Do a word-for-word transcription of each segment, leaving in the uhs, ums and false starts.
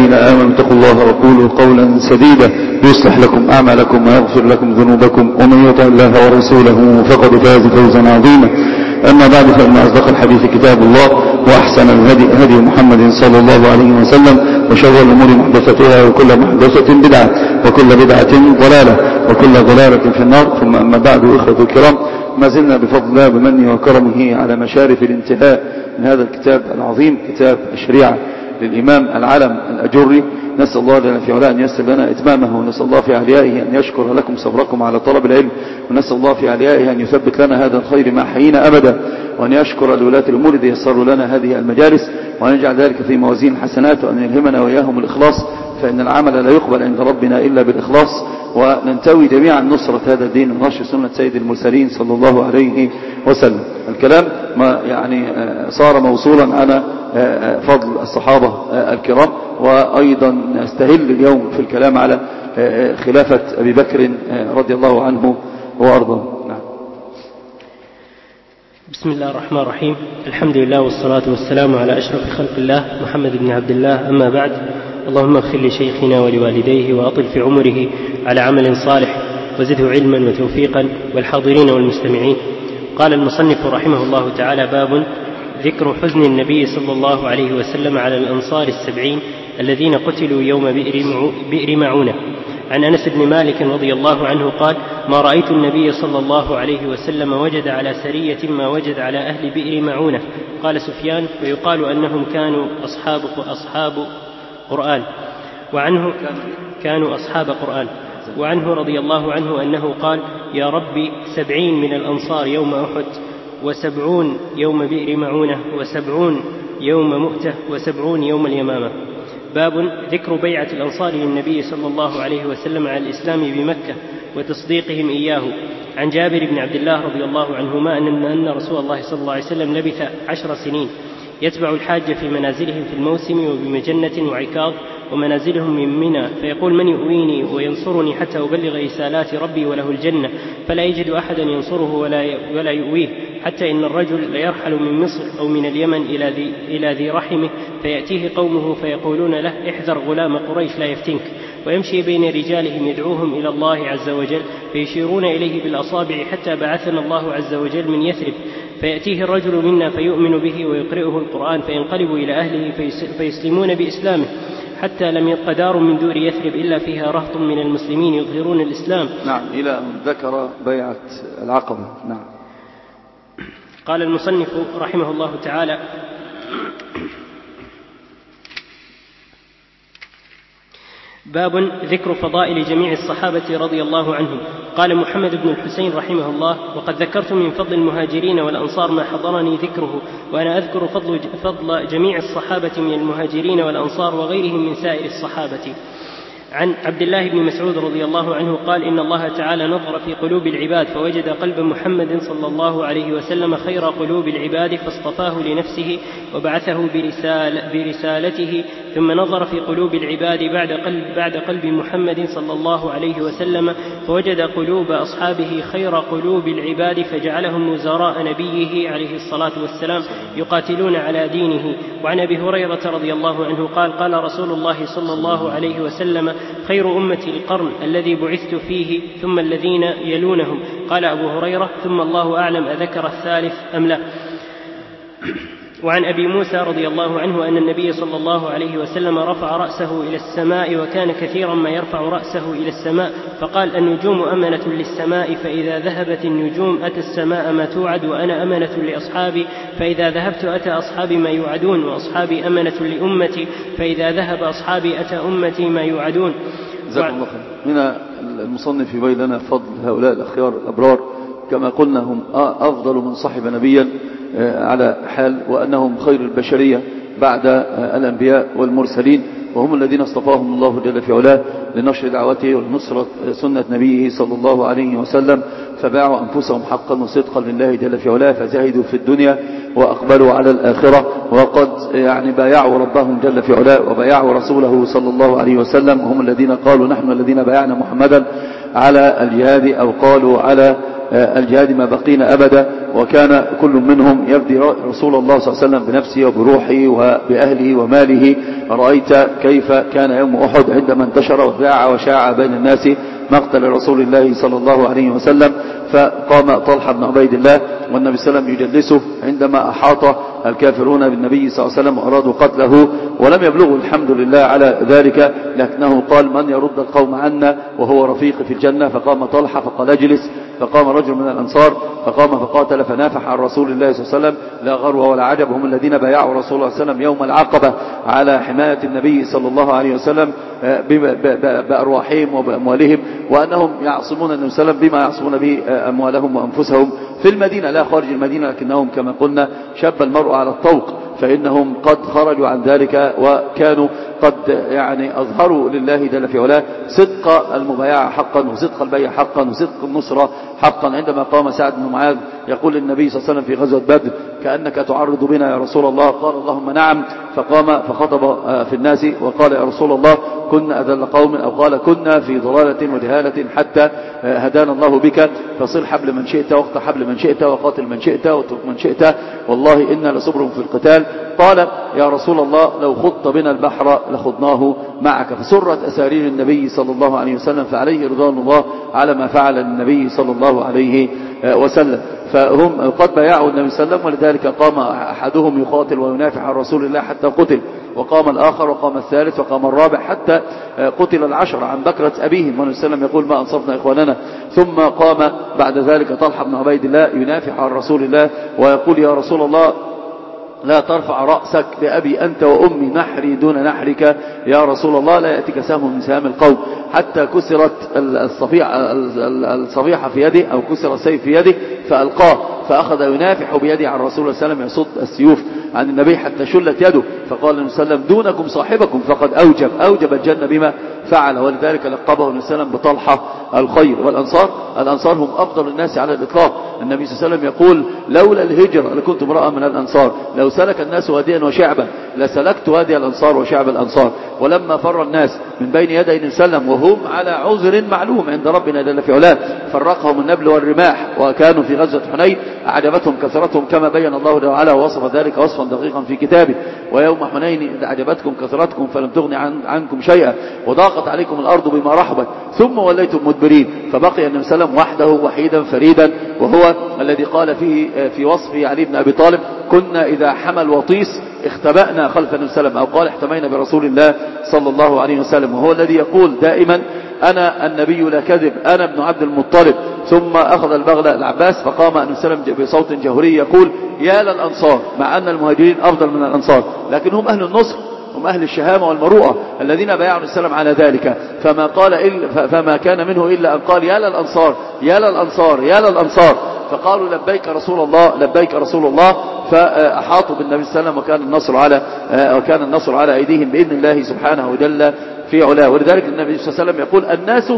الذين آمنوا اتقوا الله وقولوا قولا سديدا يصلح لكم أعمالكم ويغفر لكم ذنوبكم ومن يطع الله ورسوله فقد فاز فوزا عظيما. أما بعد فإن أصدق الحديث كتاب الله وأحسن الهدي هدي محمد صلى الله عليه وسلم وشر الأمور محدثتها وكل محدثة بدعة وكل بدعة ضلالة وكل ضلالة في النار. ثم أما بعد إخوة الكرام، ما زلنا بفضل الله بمنه وكرمه على مشارف الانتهاء من هذا الكتاب العظيم كتاب الشريعة للإمام العلم الأجري. نسأل الله لنا في علاء أن يسر لنا إتمامه، ونسأل الله في عليائه أن يشكر لكم صبركم على طلب العلم، ونسأل الله في عليائه أن يثبت لنا هذا الخير ما حيينا أبدا، وأن يشكر لولاة الأمور الذي يسروا لنا هذه المجالس، وأن يجعل ذلك في موازين الحسنات، وأن يلهمنا وإياهم الإخلاص، فإن العمل لا يقبل عند ربنا إلا بالإخلاص، وننتوي جميعا نصرة هذا الدين ونشر سنة سيد المرسلين صلى الله عليه وسلم. الكلام ما يعني صار موصولا على فضل الصحابة الكرام، وأيضا نستهل اليوم في الكلام على خلافة أبي بكر رضي الله عنه وأرضاه. نعم. بسم الله الرحمن الرحيم. الحمد لله والصلاة والسلام على أشرف خلق الله محمد بن عبد الله. أما بعد، اللهم اغفر لشيخنا ولوالديه وأطل في عمره على عمل صالح وزده علما وتوفيقا والحاضرين والمستمعين. قال المصنف رحمه الله تعالى: باب ذكر حزن النبي صلى الله عليه وسلم على الأنصار السبعين الذين قتلوا يوم بئر معونة. عن أنس بن مالك رضي الله عنه قال: ما رأيت النبي صلى الله عليه وسلم وجد على سرية ما وجد على أهل بئر معونة. قال سفيان: ويقال أنهم كانوا أصحاب أصحاب قرآن. وعنه كانوا أصحاب قرآن. وعنه رضي الله عنه أنه قال: يا ربي سبعين من الأنصار يوم أحد، وسبعون يوم بئر معونة، وسبعون يوم مؤتة، وسبعون يوم اليمامة. باب ذكر بيعة الأنصار للنبي صلى الله عليه وسلم على الإسلام بمكة وتصديقهم إياه. عن جابر بن عبد الله رضي الله عنهما أن رسول الله صلى الله عليه وسلم لبث عشر سنين يتبع الحاج في منازلهم في الموسم وبمجنة وعكاظ ومنازلهم من منى، فيقول: من يؤويني وينصرني حتى أبلغ رسالات ربي وله الجنة، فلا يجد أحدا ينصره ولا يؤويه، حتى إن الرجل ليرحل من مصر أو من اليمن إلى ذي, إلى ذي رحمه، فيأتيه قومه فيقولون له: احذر غلام قريش لا يفتنك، ويمشي بين رجالهم يدعوهم إلى الله عز وجل، فيشيرون إليه بالأصابع، حتى بعثنا الله عز وجل من يثرب، فيأتيه الرجل منا فيؤمن به ويقرئه القرآن، فينقلب إلى أهله فيسلمون بإسلامه، حتى لم يبق دار من دور يثرب إلا فيها رهط من المسلمين يظهرون الإسلام. نعم، إلى أن ذكر بيعة العقبة. نعم. قال المصنف رحمه الله تعالى: باب ذكر فضائل جميع الصحابة رضي الله عنهم. قال محمد بن الحسين رحمه الله: وقد ذكرت من فضل المهاجرين والأنصار ما حضرني ذكره، وأنا أذكر فضل, فضل جميع الصحابة من المهاجرين والأنصار وغيرهم من سائر الصحابة. عن عبد الله بن مسعود رضي الله عنه قال: إن الله تعالى نظر في قلوب العباد فوجد قلب محمد صلى الله عليه وسلم خير قلوب العباد، فاصطفاه لنفسه وبعثه برسال برسالته، ثم نظر في قلوب العباد بعد قلب, بعد قلب محمد صلى الله عليه وسلم فوجد قلوب أصحابه خير قلوب العباد، فجعلهم وزراء نبيه عليه الصلاة والسلام يقاتلون على دينه. وعن أبي هريرة رضي الله عنه قال: قال رسول الله صلى الله عليه وسلم: خير أمتي القرن الذي بعثت فيه، ثم الذين يلونهم. قال أبو هريرة: ثم الله أعلم أذكر الثالث أم لا. وعن أبي موسى رضي الله عنه أن النبي صلى الله عليه وسلم رفع رأسه إلى السماء، وكان كثيرا ما يرفع رأسه إلى السماء، فقال: النجوم أمنة للسماء، فإذا ذهبت النجوم أتى السماء ما توعد، وأنا أمنة لأصحابي، فإذا ذهبت أتى أصحابي ما يوعدون، وأصحابي أمنة لأمتي، فإذا ذهب أصحابي أتى أمتي ما يوعدون. جزاكم الله خير. هنا المصنف يبين لنا فضل هؤلاء الأخيار الأبرار، كما قلنا هم أفضل من صحب نبيا على حال، وأنهم خير البشرية بعد الأنبياء والمرسلين، وهم الذين اصطفاهم الله جل في علاه لنشر دعوته ونصرة سنة نبيه صلى الله عليه وسلم، فباعوا أنفسهم حقا وصدقا لله جل في علاه، فزهدوا في الدنيا وأقبلوا على الآخرة، وقد يعني بايعوا ربهم جل في علاه وبايعوا رسوله صلى الله عليه وسلم، وهم الذين قالوا: نحن الذين بايعنا محمدا على الجهاد، أو قالوا على الجهاد ما بقينا أبدا، وكان كل منهم يفدي رسول الله صلى الله عليه وسلم بنفسه وبروحه وبأهله وماله. رأيت كيف كان يوم أحد عندما انتشر وذاع وشاع بين الناس مقتل رسول الله صلى الله عليه وسلم، فقام طلحة بن عبيد الله والنبي صلى الله عليه وسلم يجلسه عندما أحاط الكافرون بالنبي صلى الله عليه وسلم وأرادوا قتله، ولم يبلغوا الحمد لله على ذلك، لكنه قال: من يرد القوم عنا وهو رفيق في الجنة؟ فقام طلحة فقال: اجلس. فقام رجل من الأنصار فقام فقاتل فنافح عن رسول الله صلى الله عليه وسلم. لا غرو ولا عجب، هم الذين بايعوا رسول الله صلى الله عليه وسلم يوم العقبة على حماية النبي صلى الله عليه وسلم بأرواحهم وبأموالهم، وأنهم يعصمون النبي صلى الله عليه وسلم بما يعصمون به أموالهم وأنفسهم في المدينة لا خارج المدينة، لكنهم كما قلنا شاب المرء على الطوق، فإنهم قد خرجوا عن ذلك وكانوا قد يعني أظهروا لله جل في علاه صدق المبايعة حقا وصدق البيع حقا وصدق النصرة حقا. عندما قام سعد بن معاذ يقول للنبي صلى الله عليه وسلم في غزوة بدر: كأنك تعرض بنا يا رسول الله. قال: اللهم نعم. فقام فخطب في الناس وقال: يا رسول الله كنا أذل قوم، أو قال: كنا في ضلالة وجهالة حتى هدانا الله بك، فصل حبل من شئت واقطع حبل من شئت وقاتل من شئت واترك من شئت، والله إنا لصبر في القتال. قال: يا رسول الله لو خضت بنا البحر لخضناه معك. فسرت أسارير النبي صلى الله عليه وسلم، فعليه رضوان الله على ما فعل النبي صلى الله عليه وسلم. فهم قد بايعوا النبي صلى الله عليه وسلم، ولذلك قام أحدهم يقاتل وينافع عن رسول الله حتى قتل، وقام الآخر وقام الثالث وقام الرابع حتى قتل العشر عن بكرة أبيهم، والنبي صلى الله عليه وسلم يقول: ما أنصفنا إخواننا. ثم قام بعد ذلك طلحة بن عبيد الله ينافع عن رسول الله ويقول: يا رسول الله لا ترفع رأسك بأبي أنت وأمي، نحري دون نحرك يا رسول الله، لا يأتيك سهم من سهام القوم. حتى كسرت الصفيحة في يده أو كسر السيف في يده فألقاه، فأخذ ينافح بيده عن رسول الله صلى الله عليه وسلم يصد السيوف عن النبي حتى شلت يده، فقال النبي صلى الله عليه وسلم: دونكم صاحبكم فقد أوجب أوجب الجنة بما فعل. ولذلك لقبه النبي صلى الله عليه وسلم بطلحة الخير. والأنصار الأنصار هم أفضل الناس على الإطلاق. النبي صلى الله عليه وسلم يقول: لولا الهجرة لكنت امرأ من الأنصار، لو سلك الناس واديا وشعبا لسلكت وادي الأنصار وشعب الأنصار. ولما فر الناس من بين يدي النبي صلى الله عليه وسلم وهم على عذر معلوم عند ربنا جل في علاه، فرقهم النبل والرماح، وكانوا في غزوة حنين أعجبتهم كثرتهم كما بين الله جل وعلا ووصف ذلك وصفا دقيقا في كتابه: ويوم حنين إذ أعجبتكم كثرتكم فلم تغن عن عنكم شيئا وضاقت عليكم الأرض بما رحبت ثم وليتم مدبرين. فبقي النبي صلى الله عليه وسلم وحده وحيدا فريدا، وهو الذي قال فيه في وصفه علي بن أبي طالب: كنا إذا حمل وطيس اختبأنا خلف النبي صلى الله عليه وسلم، أو قال: احتمينا برسول الله صلى الله عليه وسلم. وهو الذي يقول دائما: أنا النبي لا كذب، أنا ابن عبد المطلب. ثم أخذ البغل العباس فقام النبي صلى الله عليه وسلم بصوت جهوري يقول: يا للأنصار، مع أن المهاجرين أفضل من الأنصار، لكن هم أهل النصر، هم أهل الشهامة والمروءة الذين بايعوا النبي صلى الله عليه وسلم على ذلك. فما قال إلا فما كان منه إلا أن قال: يا للأنصار يا للأنصار يا للأنصار. فقالوا: لبيك رسول الله لبيك رسول الله. فأحاطوا بالنبي صلى الله عليه وسلم، وكان النصر على وكان النصر على أيديهم بإذن الله سبحانه وجل في علاه. ولذلك النبي صلى الله عليه وسلم يقول: الناس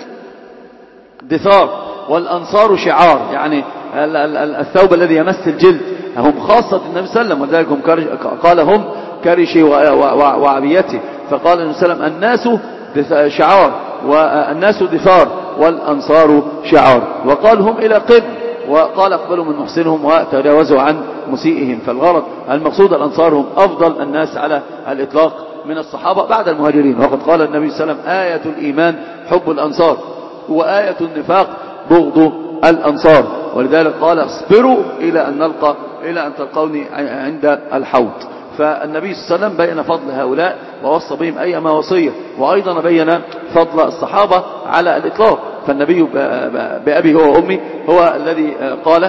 دثار والأنصار شعار، يعني الثوب الذي يمس الجلد هم خاصة النبي صلى الله عليه وسلم، ولذلك هم قال: هم كرشي وعبيتي. فقال النبي صلى الله عليه وسلم: الناس شعار والناس دثار والأنصار شعار. وقال: هم إلى قبل، وقال: اقبلوا من محسنهم وتجاوزوا عن مسيئهم. فالغرض المقصود الأنصار هم أفضل الناس على الإطلاق من الصحابة بعد المهاجرين. وقد قال النبي صلى الله عليه وسلم: آية الإيمان حب الأنصار، وآية النفاق بغض الأنصار. ولذلك قال: اصبروا إلى أن نلقى إلى أن تلقوني عند الحوض. فالنبي صلى الله عليه وسلم بين فضل هؤلاء ووصى بهم أيما وصية، وأيضا بين فضل الصحابة على الإطلاق. فالنبي بأبي هو وأمي هو الذي قال: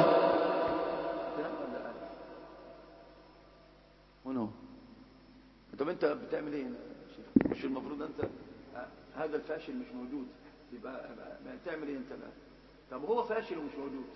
طب أنت بتعمل إيه؟ مش المفروض أنت هذا الفاشل مش موجود، يبقى تعمل إيه أنت الآن؟ طب هو فاشل ومش موجود.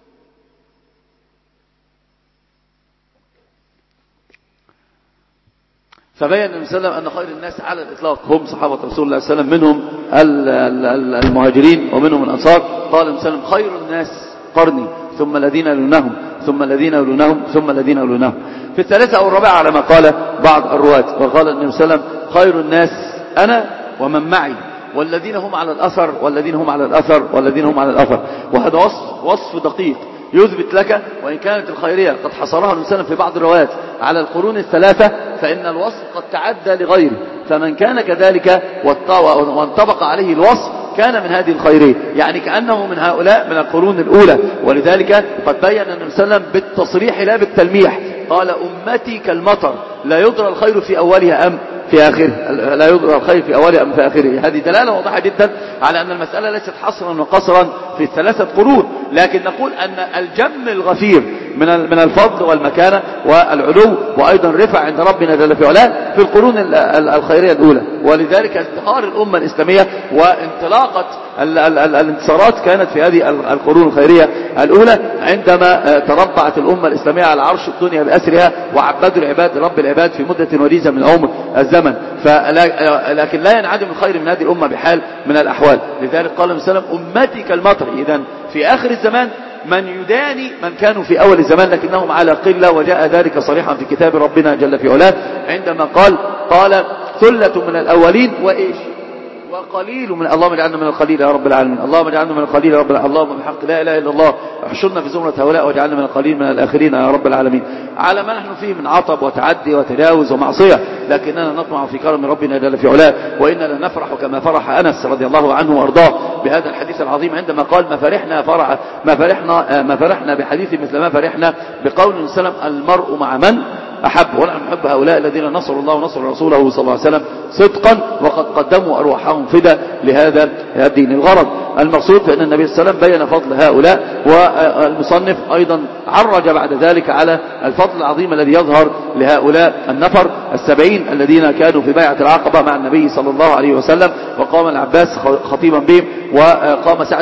فبين النبي صلى الله عليه وسلم أن خير الناس على الإطلاق هم صحابة رسول الله صلى الله عليه وسلم، منهم المهاجرين ومنهم الأنصار. قال النبي صلى الله عليه وسلم: خير الناس قرني ثم الذين يلونهم ثم الذين يلونهم ثم الذين يلونهم. في الثالثة أو الرابعة على ما قال بعض الرواة. وقال النبي صلى الله عليه وسلم: خير الناس أنا ومن معي، والذين هم على الأثر والذين هم على الأثر والذين هم على الأثر. وهذا وصف, وصف دقيق يثبت لك وإن كانت الخيرية قد حصرها الإنسان في بعض الروايات على القرون الثلاثة، فإن الوصف قد تعدى لغيره، فمن كان كذلك وانطبق عليه الوصف كان من هذه الخيرية، يعني كأنه من هؤلاء من القرون الأولى. ولذلك قد بين النبي صلى الله عليه وسلم بالتصريح لا بالتلميح، قال أمتي كالمطر لا يدرى الخير في أولها أم في آخره، لا يدرى الخير في أولها أم في آخره. هذه دلالة واضحة جدا على أن المسألة ليست حصرا وقصرا في الثلاثة قرون، لكن نقول أن الجم الغفير من من الفضل والمكانة والعلو وأيضا رفع عند ربنا جل في علاه في القرون الخيرية الأولى. ولذلك ازدهار الأمة الإسلامية وانطلاقة الانتصارات كانت في هذه القرون الخيرية الأولى، عندما تربعت الأمة الإسلامية على عرش الدنيا بأسرها وعبدوا العباد رب العباد في مدة وجيزة من عمر الزمن. لكن لا ينعدم الخير من هذه الأمة بحال من الأحوال. لذلك قال النبي صلى الله عليه وسلم أمتي كالمطر. إذن في آخر الزمان من يداني من كانوا في أول الزمان لكنهم على قلة، وجاء ذلك صريحا في كتاب ربنا جل في علاه عندما قال قال ثلة من الأولين وإيش وقليل من اللهم اجعلنا من القليل يا رب العالمين، اللهم اجعلنا من القليل يا رب العالمين، اللهم بحق لا اله الا الله احشرنا في زمرة هؤلاء واجعلنا من القليل من الاخرين يا رب العالمين. على ما نحن فيه من عطب وتعدي وتجاوز ومعصية، لكننا نطمع في كرم ربنا جل في علاه، واننا نفرح كما فرح انس رضي الله عنه وارضاه بهذا الحديث العظيم عندما قال ما فرحنا فرح ما فرحنا ما فرحنا بحديث مثل ما فرحنا بقول النبي صلى الله عليه وسلم المرء مع من أحب، ونحن نحب هؤلاء الذين نصروا الله ونصر رسوله صلى الله عليه وسلم صدقا وقد قدموا أرواحهم فدا لهذا الدين. الغرض المقصود فإن النبي صلى الله عليه وسلم بين فضل هؤلاء، والمصنف أيضا عرج بعد ذلك على الفضل العظيم الذي يظهر لهؤلاء النفر السبعين الذين كانوا في بيعة العقبة مع النبي صلى الله عليه وسلم، وقام العباس خطيبا بهم، وقام سعد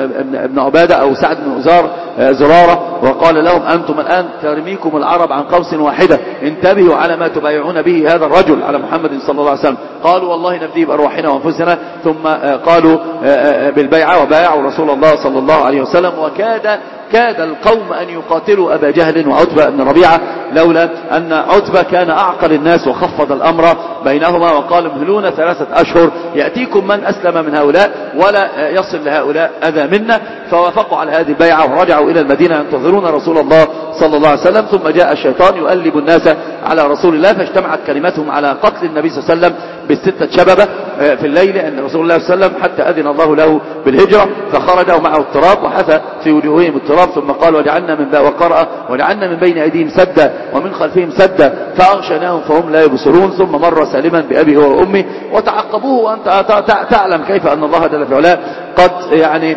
بن عبادة أو سعد بن أزار زرارة وقال لهم أنتم الآن ترميكم العرب عن قوس واحدة، انتبهوا على ما تبايعون به هذا الرجل على محمد صلى الله عليه وسلم. قالوا والله نفديه بأرواحنا وأنفسنا، ثم قالوا بالبيعة وبايعوا رسول الله صلى الله عليه وسلم، وكاد كاد القوم أن يقاتلوا أبا جهل وعتبة بن ربيعة، لولا أن عتبة كان أعقل الناس وخفض الأمر بينهما وقال امهلونا ثلاثة أشهر يأتيكم من أسلم من هؤلاء ولا يصل لهؤلاء أذى منا، فوافقوا على هذه البيعة ورجعوا إلى المدينة ينتظرون رسول الله صلى الله عليه وسلم. ثم جاء الشيطان يؤلب الناس على رسول الله، فاجتمعت كلمتهم على قتل النبي صلى الله عليه وسلم بالستة شببة في الليل عند رسول الله صلى الله عليه وسلم، حتى أذن الله له بالهجرة، فخرج ومعه التراب وحث في وجوههم التراب، ثم قال وجعلنا من وقرأ وجعلنا من بين أيديهم سدا ومن خلفهم سدا فأغشيناهم فهم لا يبصرون، ثم مر سالما بأبيه وأمه وتعقبوه. وأنت تعلم كيف أن الله جل في علاه قد يعني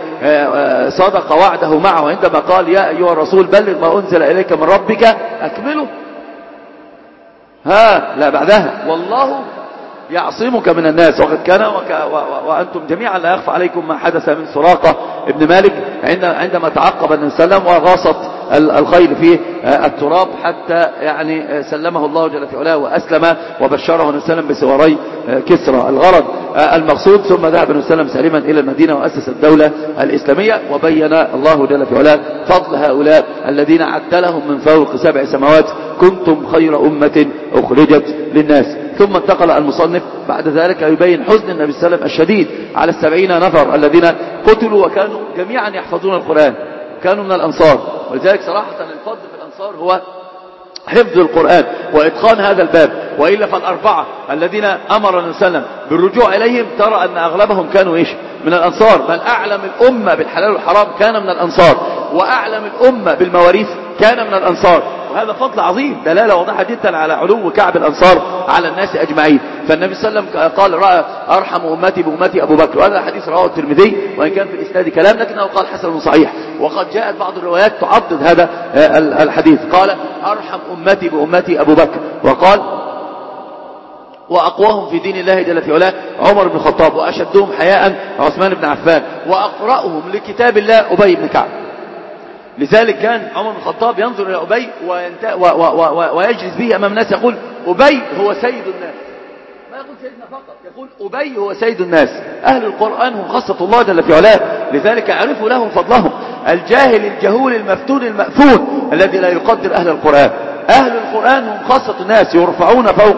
صدق وعده معه عندما قال يا أيها الرسول بلغ ما أنزل إليك من ربك أكمله، ها لا بعدها والله يعصمك من الناس. وقد كان وأنتم جميعا لا يخفى عليكم ما حدث من سراقة ابن مالك عندما تعقب النبي صلى الله عليه وسلم وغاصت الخيل في التراب حتى يعني سلمه الله جل في علاه وأسلم، وبشره النبي صلى الله عليه وسلم بسواري كسرى. الغرض المقصود ثم ذهب النبي صلى الله عليه وسلم سالما إلى المدينة وأسس الدولة الإسلامية، وبين الله جل في علاه فضل هؤلاء الذين عد لهم من فوق سبع سماوات كنتم خير أمة أخرجت للناس. ثم انتقل المصنف بعد ذلك يبين حزن النبي صلى الله عليه وسلم الشديد على السبعين نفر الذين قتلوا وكانوا جميعا يحفظون القرآن، كانوا من الأنصار. ولذلك صراحة الفضل في الأنصار هو حفظ القرآن وإتقان هذا الباب، وإلا فالأربعة الذين أمر النبي صلى الله عليه وسلم بالرجوع إليهم ترى أن أغلبهم كانوا إيش من الأنصار، بل أعلم الأمة بالحلال والحرام كان من الأنصار، وأعلم الأمة بالمواريث كان من الأنصار. وهذا فضل عظيم، دلالة واضحة جدا على علو كعب الأنصار على الناس أجمعين. فالنبي صلى الله عليه وسلم قال رأى أرحم أمتي بأمتي أبو بكر، وهذا حديث رواه الترمذي وإن كان في الإسناد كلام لكنه قال حسن صحيح. وقد جاءت بعض الروايات تعضد هذا الحديث، قال أرحم أمتي بأمتي أبو بكر، وقال وأقواهم في دين الله جل في علاه عمر بن الخطاب، وأشدهم حياء عثمان بن عفان، وأقرأهم لكتاب الله أبي بن كعب. لذلك كان عمر بن الخطاب ينظر إلى أبي ويجلس به أمام الناس يقول أبي هو سيد الناس، ما يقول سيدنا فقط، يقول أبي هو سيد الناس. أهل القرآن هم خاصة الله جل في علاه، لذلك عرفوا لهم فضلهم. الجاهل الجهول المفتون المأفون الذي لا يقدر أهل القرآن، أهل القرآن هم خاصة الناس يرفعون فوق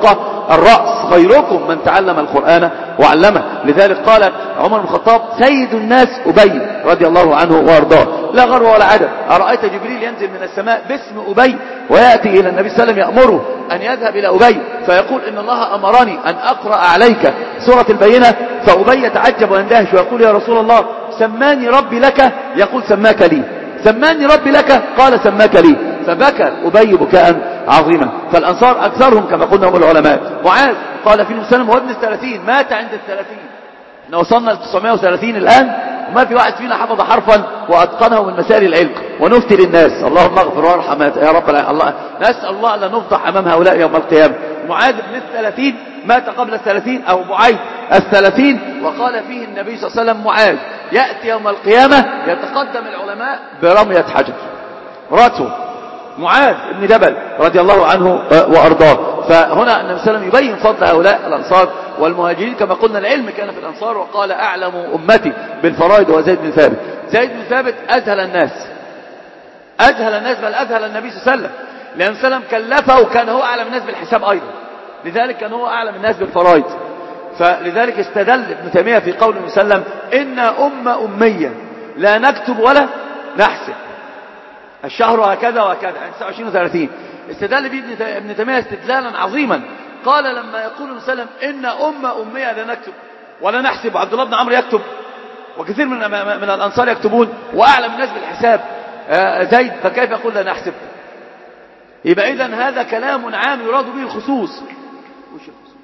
الرأس خيركم من تعلم القرآن وعلمه. لذلك قال عمر بن الخطاب سيد الناس أبي رضي الله عنه وارضاه لا غرو ولا عدم. أرأيت جبريل ينزل من السماء باسم أبي ويأتي إلى النبي صلى الله عليه وسلم يأمره أن يذهب إلى أبي فيقول إن الله أمرني أن أقرأ عليك سورة البينة، فأبي يتعجب ويندهش ويقول يا رسول الله سماني ربي لك، يقول سماك لي، سماني ربي لك، قال سماك لي، فبكى أبي بكاء عظيما. فالأنصار أكثرهم كما قلنا هم العلماء. معاذ قال فيه وسلم هو ابن الثلاثين مات عند الثلاثين، احنا وصلنا ل تسعمائة وثلاثين الآن وما في واحد فينا حفظ حرفا وأتقنه من مسائل العلم ونفتي للناس. اللهم اغفر وارحم يا رب العالمين. نسأل الله أن نفضح أمام هؤلاء يوم القيامة. معاذ بن الثلاثين مات قبل الثلاثين أو معاذ الثلاثين، وقال فيه النبي صلى الله عليه وسلم معاذ يأتي يوم القيامة يتقدم العلماء برمية حجر رأسه، معاذ بن جبل رضي الله عنه وأرضاه. فهنا النبي صلى الله عليه وسلم يبين فضل هؤلاء الأنصار والمهاجرين. كما قلنا العلم كان في الأنصار، وقال أعلم أمتي بالفرائض وزيد بن ثابت. زيد بن ثابت أذهل الناس، أذهل الناس بل أذهل النبي صلى الله عليه وسلم، لأن النبي صلى الله عليه وسلم كلفه وكان هو أعلم الناس بالحساب أيضا، لذلك كان هو أعلم الناس بالفرائض. فلذلك استدل ابن تيمية في قوله صلى الله عليه وسلم إنا أمة أمية لا نكتب ولا نحسب، الشهر هكذا وهكذا يعني تسعة وعشرين وثلاثين. استدل به ابن تيمية استدلالا عظيما، قال لما يقول النبي صلى الله عليه وسلم إن أمة أمية لا نكتب ولا نحسب، عبد الله بن عمرو يكتب وكثير من من الأنصار يكتبون وأعلم الناس بالحساب زيد، فكيف يقول لا نحسب؟ يبقى إذن هذا كلام عام يراد به الخصوص. وش الخصوص؟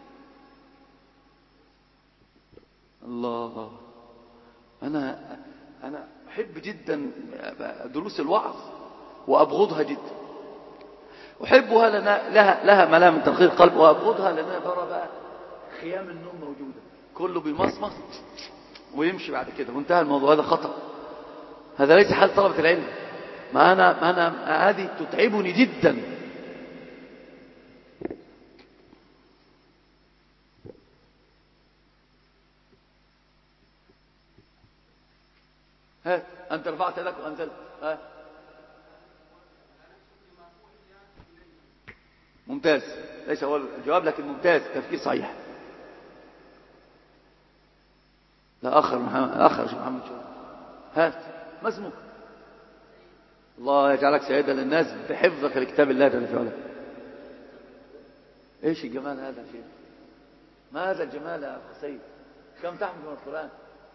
الله، أنا أنا أحب جدا دروس الوعظ وأبغضها جدا، أحبها لنا لها لها ملام من تنقير القلب، وأبغضها لنا ترى بقى خيام النوم موجودة، كله بيمصمص ويمشي بعد كده وانتهى الموضوع. هذا خطأ، هذا ليس حال طلبة العلم. ما أنا ما أنا هذه تتعبني جدا. ها أنت رفعت يدك وأنزلت، ها ممتاز، ليس هو الجواب لكن ممتاز، تفكير صحيح. لا أخر محمد، أخر محمد شو هات ما اسمك؟ الله يجعلك سيدا للناس بحفظك لكتاب الله جل وعلا. ايش الجمال هذا يا شيخ؟ ما هذا الجمال يا أخي سيد؟ كم تحمل من القرآن؟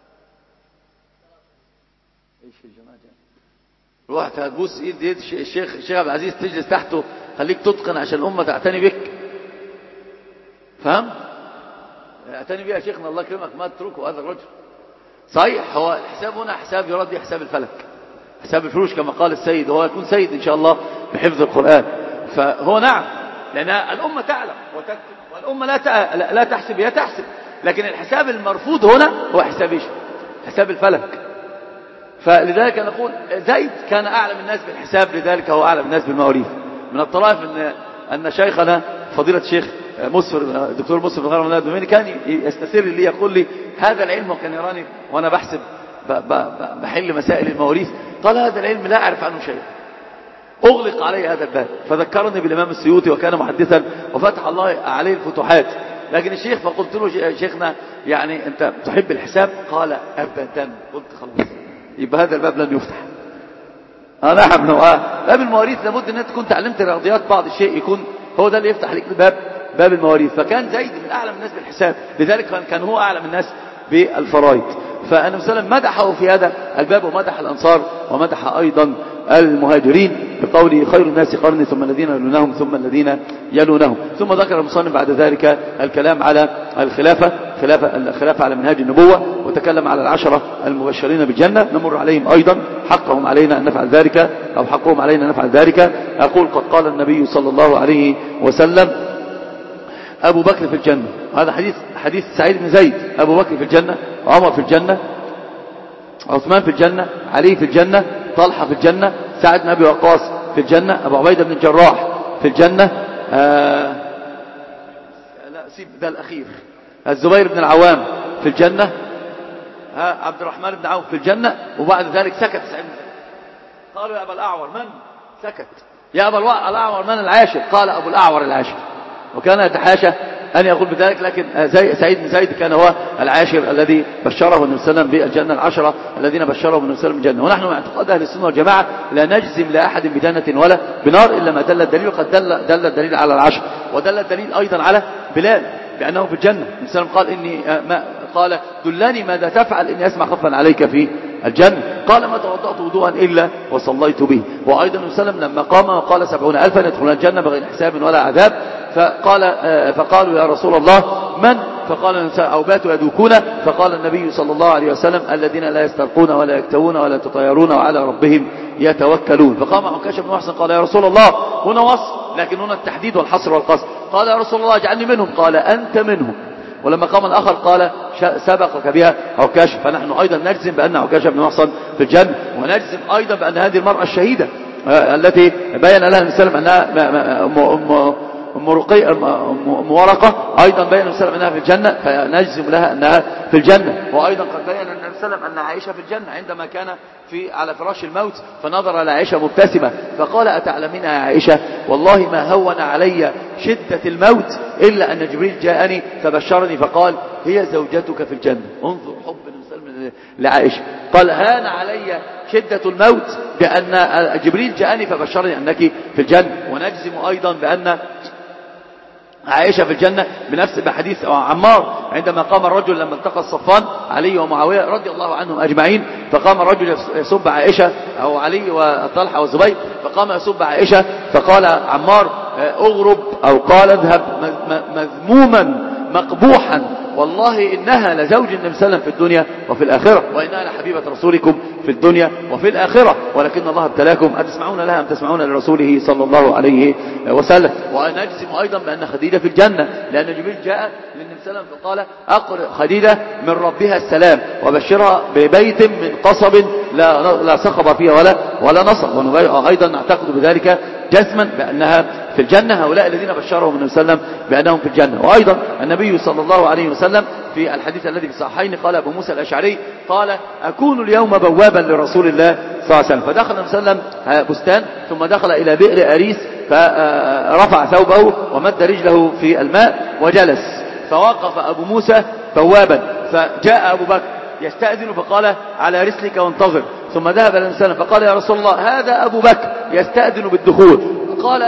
ايش الجمال ده؟ روح هتبوس ايد يد الشيخ الشيخ عبد العزيز تجلس تحته، خليك تتقن عشان الأمة تعتني بك. فهم؟ اعتني بها يا شيخنا الله يكرمك، ما تتركه هذا الرجل. صحيح هو الحساب هنا حساب يراد به حساب الفلك، حساب الفلوس كما قال السيد، وهو يكون سيد إن شاء الله بحفظ القرآن. فهو نعم، لأن الأمة تعلم وتكتب، والأمة لا لا تحسب، هي تحسب، لكن الحساب المرفوض هنا هو حساب ايش؟ حساب الفلك. فلذلك نقول زيد كان أعلم الناس بالحساب، لذلك هو أعلم الناس بالمواريث. من الطرائف أن أن شيخنا فضيلة الشيخ مصفر الدكتور مصفر بن غير الدوميني كان يستسر لي يقول لي هذا العلم، وكان يراني وأنا بحسب بحل مسائل المواريث، قال هذا العلم لا أعرف عنه شيء، أغلق علي هذا الباب. فذكرني بالإمام السيوطي وكان محدثا وفتح الله عليه الفتوحات. لكن الشيخ فقلت له شيخنا يعني أنت تحب الحساب؟ قال أبدا. قلت خلاص يبقى هذا الباب لن يفتح. آه نعم، آه باب المواريث لابد أن تكون تعلمت الرياضيات بعض الشيء، يكون هو ده اللي يفتح لك باب باب المواريث. فكان زيد من أعلم الناس بالحساب، لذلك كان هو أعلم الناس بالفرائض. فالنبي صلى الله عليه وسلم مدحه في هذا الباب، ومدح الأنصار ومدح أيضا المهاجرين بقوله خير الناس قرني ثم الذين يلونهم ثم الذين يلونهم. ثم ذكر المصنف بعد ذلك الكلام على الخلافة، خلافة الخلافة على منهاج النبوة، وتكلم على العشرة المبشرين بالجنة، نمر عليهم أيضا، حقهم علينا أن نفعل ذلك أو حقهم علينا أن نفعل ذلك. أقول قد قال النبي صلى الله عليه وسلم أبو بكر في الجنة، هذا حديث حديث سعيد بن زيد، أبو بكر في الجنة، عمر في الجنة، عثمان في الجنة، علي في الجنة، طلحة في الجنة، سعد بن أبي وقاص في الجنة، أبو عبيدة بن الجراح في الجنة، آه لا سيب ده الأخير، الزبير بن العوام في الجنة، ها عبد الرحمن بن عوف في الجنة. وبعد ذلك سكت سعيد بن زيد، قالوا يا أبا الأعور من؟ سكت. يا أبا الأعور من العاشر؟ قال أبو الأعور العاشر. وكان يتحاشى أن يقول بذلك، لكن زي سعيد بن زيد كان هو العاشر الذي بشره النبي صلى الله عليه وسلم بالجنة، العشرة الذين بشرهم النبي صلى الله عليه وسلم بالجنة. ونحن مع اعتقاد أهل السنة والجماعة لا نجزم لأحد بجنة ولا بنار إلا ما دل الدليل، وقد دل, دل الدليل على العشر، ودل الدليل أيضا على بلال بأنه في الجنة. النبي صلى الله عليه وسلم قال إني ما قال دلني ماذا تفعل إني أسمع خفا عليك في الجنة. قال ما توضأت وضوءا إلا وصليت به. وأيضا النبي صلى الله عليه وسلم لما قام وقال سبعون ألفا يدخلون الجنة بغير حساب ولا عذاب، فقال فقالوا يا رسول الله من؟ فقال أو باتوا يدوكون. فقال النبي صلى الله عليه وسلم الذين لا يسترقون ولا يكتوون ولا يتطيرون وعلى ربهم يتوكلون. فقام عكاشة بن محسن قال يا رسول الله، هنا وصف لكن هنا التحديد والحصر والقصر. قال يا رسول الله اجعلني منهم، قال أنت منهم. ولما قام الآخر قال سبقك بها عكاشة. فنحن أيضا نجزم بأن عكاشة بن محسن في الجنة، ونجزم أيضا بأن هذه المرأة الشهيدة التي بين لها النبي صلى الله عليه وسلم أنها مرقي مورقة، أيضا بين النبي صلى الله عليه وسلم أنها في الجنة، فنجزم لها أنها في الجنة. وأيضا قد بين النبي صلى الله عليه وسلم أن عائشة في الجنة عندما كان في على فراش الموت فنظر إلى عائشة مبتسمة فقال أتعلمين يا عائشة والله ما هون علي شدة الموت إلا أن جبريل جاءني فبشرني فقال هي زوجتك في الجنة. انظر حب النبي صلى الله عليه وسلم لعائشة، قال هان علي شدة الموت بأن جبريل جاءني فبشرني أنك في الجنة. ونجزم أيضا بأن عائشة في الجنة بنفس بحديث عمار عندما قام الرجل لما التقى الصفان علي ومعاوية رضي الله عنهم أجمعين، فقام الرجل يسب عائشة أو علي وطلحة وزبير، فقام يسب عائشة فقال عمار اغرب أو قال اذهب مذموما مقبوحا والله إنها لزوج النبي صلى الله عليه وسلم في الدنيا وفي الآخرة، وإنها لحبيبة رسولكم في الدنيا وفي الآخرة، ولكن الله ابتلاكم أتسمعون لها أم تسمعون لرسوله صلى الله عليه وسلم. ونجزم أيضا بأن خديجة في الجنة، لأن جبريل جاء للنبي صلى الله عليه وسلم فقال أقرئ خديجة من ربها السلام وبشرها ببيت من قصب لا لا صخب فيه ولا ولا نصب. وأيضا نعتقد بذلك جزما بأنها في الجنة، هؤلاء الذين بشرهم النبي صلى الله عليه وسلم بأنهم في الجنة. وأيضا النبي صلى الله عليه وسلم في الحديث الذي في الصحيحين قال أبو موسى الأشعري قال أكون اليوم بوابا لرسول الله صلى الله عليه وسلم. فدخل النبي صلى الله عليه وسلم بستان ثم دخل إلى بئر أريس فرفع ثوبه ومد رجله في الماء وجلس، فوقف أبو موسى بوابا، فجاء أبو بكر يستأذن فقال على رسلك وانتظر، ثم ذهب النبي صلى الله عليه وسلم فقال يا رسول الله هذا أبو بكر يستأذن بالدخول، قال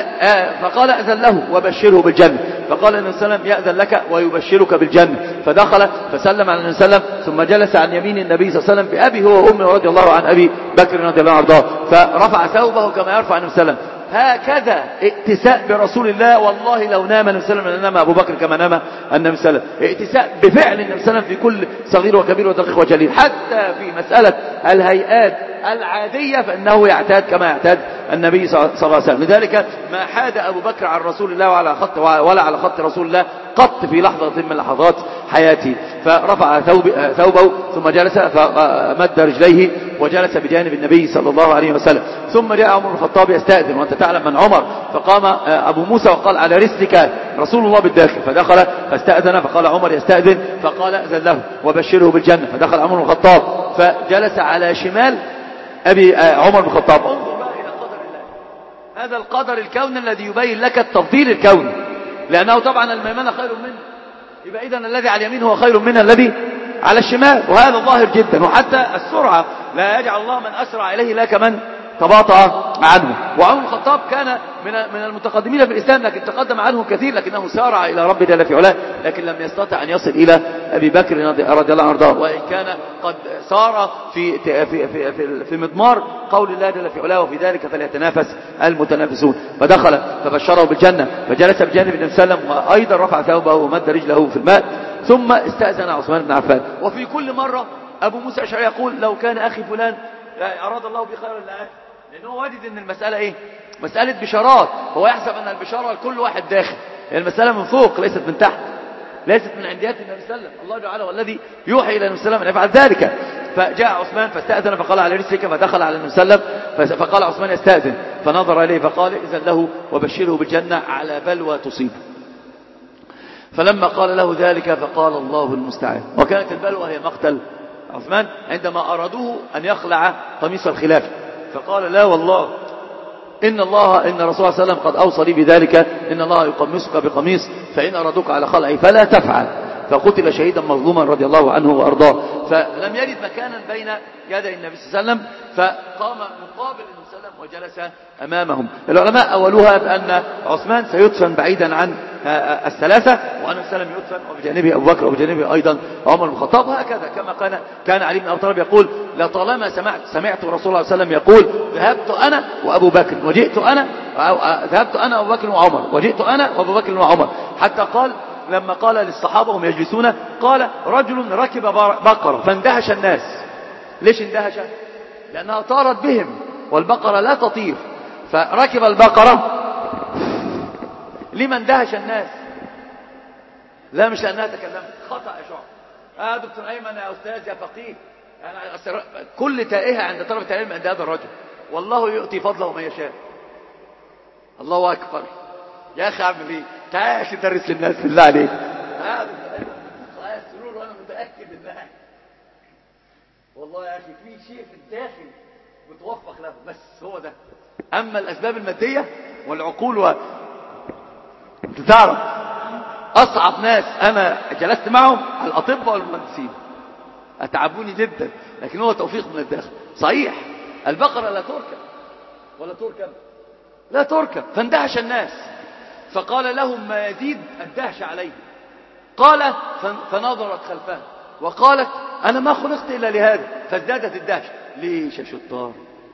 فقال أذن له وبشره بالجنة، فقال النبي صلى الله عليه وسلم يأذن لك ويبشرك بالجنة، فدخل فسلم على النبي صلى الله عليه وسلم ثم جلس عن يمين النبي صلى الله عليه وسلم بأبي هو وأمه رضي الله عن أبي بكر رضي الله عنه، فرفع ثوبه كما يرفع النبي صلى الله عليه وسلم. هكذا ائتساء برسول الله، والله لو نام النبي صلى الله عليه وسلم لنام أبو بكر كما نام النبي صلى الله عليه وسلم. ائتساء بفعل النبي صلى الله عليه وسلم في كل صغير وكبير ودقيق وجليل، حتى في مسألة الهيئات العادية فإنه يعتاد كما يعتاد النبي صلى الله عليه وسلم. لذلك ما حاد أبو بكر عن رسول الله وعلى خط ولا على خط رسول الله قط في لحظة من لحظات حياته. فرفع ثوب ثوبه ثم جلس فمد رجليه وجلس بجانب النبي صلى الله عليه وسلم. ثم جاء عمر بن الخطاب يستأذن، وأنت تعلم من عمر، فقام أبو موسى وقال على رسلك رسول الله بالداخل، فدخل فاستأذن، فقال عمر يستأذن فقال أذن له وبشره بالجنة، فدخل عمر بن الخطاب فجلس على شمال أبي عمر بن الخطاب. انظر بقى إلى قدر الله، هذا القدر الكوني الذي يبين لك التفضيل الكوني، لأنه طبعا الميمنة خير منه، يبقى إذن الذي على اليمين هو خير من الذي على الشمال، وهذا ظاهر جدا. وحتى السرعة لا يجعل الله من أسرع إليه لا كمن تباطأ عنه. وعمر بن الخطاب كان من من المتقدمين في الإسلام، لكن تقدم عنه كثير، لكنه سارع إلى رب جل في علاه، لكن لم يستطع أن يصل إلى أبي بكر رضي الله عنه، وإن كان قد سار في في في في, في مضمار قول الله جل في علاه وفي ذلك فليتنافس المتنافسون. فدخل فبشره بالجنة، فجلس بجانب النبي صلى الله عليه وسلم، وأيضا رفع ثوبه ومد رجله في الماء، ثم استأذن عثمان بن عفان. وفي كل مرة أبو موسى الأشعري يقول لو كان أخي فلان أراد الله بخير لأخي، لأنه وجد أن المسألة إيه؟ مسألة بشارات، هو يحسب أن البشارة لكل واحد داخل، المسألة من فوق ليست من تحت، ليست من عنديات النبي صلى الله عليه وسلم، الله تعالى والذي يوحي إلى النبي صلى الله عليه وسلم أن يفعل ذلك. فجاء عثمان فاستأذن فقال على رسلك، فدخل على النبي صلى الله عليه وسلم، فقال عثمان يستأذن، فنظر إليه فقال إذن له وبشره بالجنة على بلوى تصيبه. فلما قال له ذلك فقال الله المستعان. وكانت البلوى هي مقتل عثمان عندما أرادوه أن يخلع قميص الخلافة، فقال لا والله إن الله إن رسول الله صلى الله عليه وسلم قد أوصى لي بذلك، إن الله يقمصك بقميص فإن أرادوك على خلعي فلا تفعل، فقتل شهيدا مظلوما رضي الله عنه وأرضاه. فلم يجد مكانا بين يدي النبي صلى الله عليه وسلم، فقام مقابل النبي صلى الله عليه وسلم وجلس أمامهم. العلماء أولوها بأن عثمان سيدفن بعيدا عن الثلاثة، وأن السلام يدفن وبجانبه أبو بكر وبجانبه أيضا عمر بن الخطاب، هكذا كما كان كان علي بن أبي طالب يقول: لطالما سمعت سمعت رسول الله صلى الله عليه وسلم يقول: ذهبت أنا وأبو بكر وجئت أنا ذهبت أنا وأبو بكر وعمر وجئت أنا وأبو بكر وعمر. حتى قال لما قال للصحابة هم يجلسون، قال: رجل ركب بقرة فاندهش الناس. ليش اندهش؟ لأنها طارت بهم والبقرة لا تطير، فركب البقرة. لما اندهش الناس؟ لا مش لأنها تكلمت، خطأ يا شعب. آه دكتور أيمن يا أستاذ يا فقيه، يعني كل تائهة عند طلبة العلم عند هذا الرجل، والله يؤتي فضله من يشاء. الله أكبر. يا أخي أعمل إيه؟ تعال تدرس للناس بالله عليك. آه دكتور أيمن غاية السرور وأنا متأكد إنها والله يا أخي في شيء في الداخل متوفق له، بس هو ده. أما الأسباب المادية والعقول و تعرف أصعب ناس أنا جلست معهم الأطباء والمهندسين، أتعبوني جدا، لكن هو توفيق من الداخل. صحيح البقرة لا تركب ولا تركب لا تركب، فاندهش الناس، فقال لهم ما يزيد الدهش عليه. قال فنظرت خلفها وقالت: أنا ما خلقت إلا لهذا، فازدادت الدهش. ليش يا شطار؟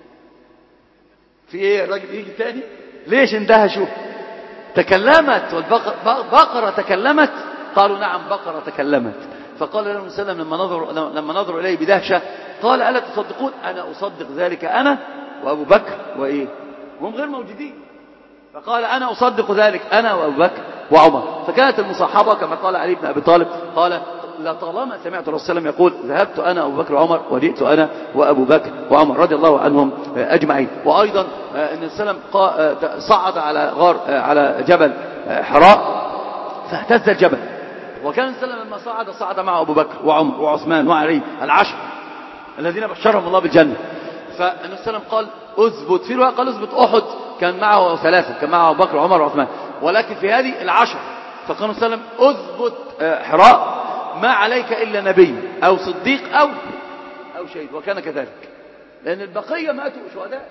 في ايه؟ الراجل يجي تاني. ليش اندهشوا؟ تكلمت، والبقرة تكلمت. قالوا: نعم بقرة تكلمت. فقال لهم صلى الله عليه وسلم لما نظروا لما نظروا اليه بدهشه، قال: الا تصدقون؟ انا اصدق ذلك انا وابو بكر وايه وهم غير موجودين. فقال: انا اصدق ذلك انا وابو بكر وعمر. فكانت المصاحبه كما قال علي بن ابي طالب، قال: لطالما سمعت الرسول صلى الله عليه وسلم يقول: ذهبت انا وابو بكر وعمر وجئت انا وابو بكر وعمر رضي الله عنهم اجمعين. وايضا ان السلام صعد على غار على جبل حراء فاهتز الجبل، وكان السلام لما صعد صعد معه ابو بكر وعمر وعثمان وعلي العشر الذين بشرهم الله بالجنه. فالنبي صلى الله عليه وسلم قال: اثبت، في روايه قال: اثبت احد، كان معه ثلاثه، كان معه ابو بكر وعمر وعثمان، ولكن في هذه العشر. فقال النبي صلى الله عليه وسلم: اثبت حراء، ما عليك إلا نبي أو صديق أو أو شهيد. وكان كذلك، لأن البقية ماتوا شهداء.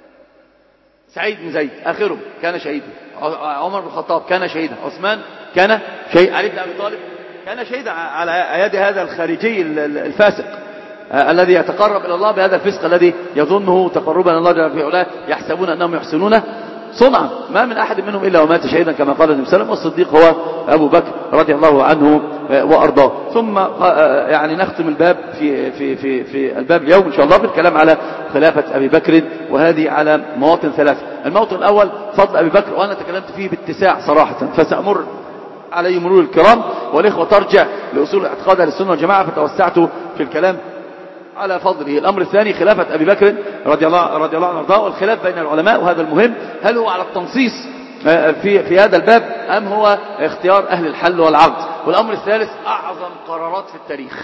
سعيد بن زيد آخرهم كان شهيدا، عمر بن الخطاب كان شهيدا، عثمان كان شهيد، علي بن أبي طالب كان شهيدا على يد هذا الخارجي الفاسق الذي يتقرب إلى الله بهذا الفسق الذي يظنه تقربا إلى الله جل في علاه، يحسبون أنهم يحسنون صنعا. ما من أحد منهم إلا ومات شهيدا كما قال النبي صلى الله عليه وسلم، والصديق هو أبو بكر رضي الله عنه وأرضاه. ثم يعني نختم الباب في في في في الباب اليوم إن شاء الله بالكلام على خلافة أبي بكر، وهذه على مواطن ثلاثة. الموطن الأول فضل أبي بكر، وأنا تكلمت فيه باتساع صراحة، فسأمر عليه مرور الكرام، والإخوة ترجع لأصول اعتقاد أهل السنة والجماعة، فتوسعت في الكلام على فضله. الأمر الثاني خلافة أبي بكر رضي الله رضي الله عنه وارضاه، والخلاف بين العلماء، وهذا المهم، هل هو على التنصيص في في هذا الباب أم هو اختيار أهل الحل والعقد. والأمر الثالث أعظم قرارات في التاريخ،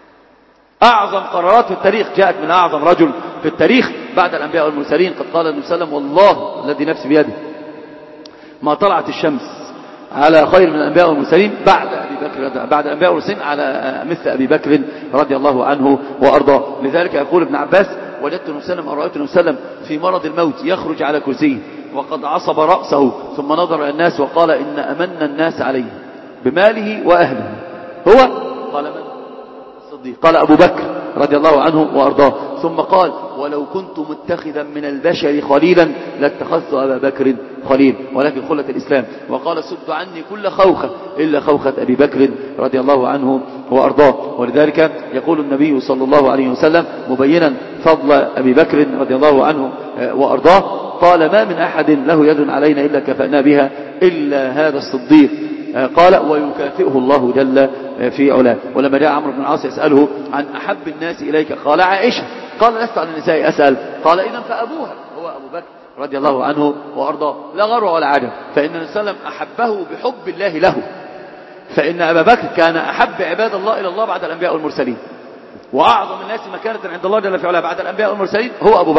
أعظم قرارات في التاريخ جاءت من أعظم رجل في التاريخ بعد الأنبياء والمرسلين. قد قال النبي صلى الله عليه وسلم: والله الذي نفسي بيده ما طلعت الشمس على خير من الأنبياء والمرسلين بعد أبي بكر، بعد الأنبياء والمرسلين على مثل أبي بكر رضي الله عنه وأرضاه. لذلك يقول ابن عباس: وجدت النبي صلى الله عليه وسلم أو رأيت النبي صلى الله عليه وسلم في مرض الموت يخرج على كرسيه وقد عصب رأسه، ثم نظر إلى الناس وقال: إن أمن الناس عليه بماله وأهله هو، قال من؟ الصديق، قال أبو بكر رضي الله عنه وأرضاه. ثم قال: ولو كنت متخذا من البشر خليلا لاتخذت أبا بكر خليل، ولكن خلة الإسلام. وقال: سد عني كل خوخة إلا خوخة أبي بكر رضي الله عنه وأرضاه. ولذلك يقول النبي صلى الله عليه وسلم مبينا فضل أبي بكر رضي الله عنه وأرضاه، قال: ما من أحد له يد علينا إلا كفأنا بها إلا هذا الصديق، قال: ويكافئه الله جل في علاه. ولما جاء عمرو بن العاص يسأله عن أحب الناس إليك قال: عائشة. قال: لست عن النساء أسأل. قال: إذن فأبوها هو أبو بكر رضي الله عنه وأرضاه. لا غر ولا عجب، فإن النبي صلى الله عليه وسلم أحبه بحب الله له، فإن أبا بكر كان أحب عباد الله إلى الله بعد الأنبياء والمرسلين، وأعظم الناس مكانة عند الله جل في علاه بعد الأنبياء والمرسلين هو أبو بكر.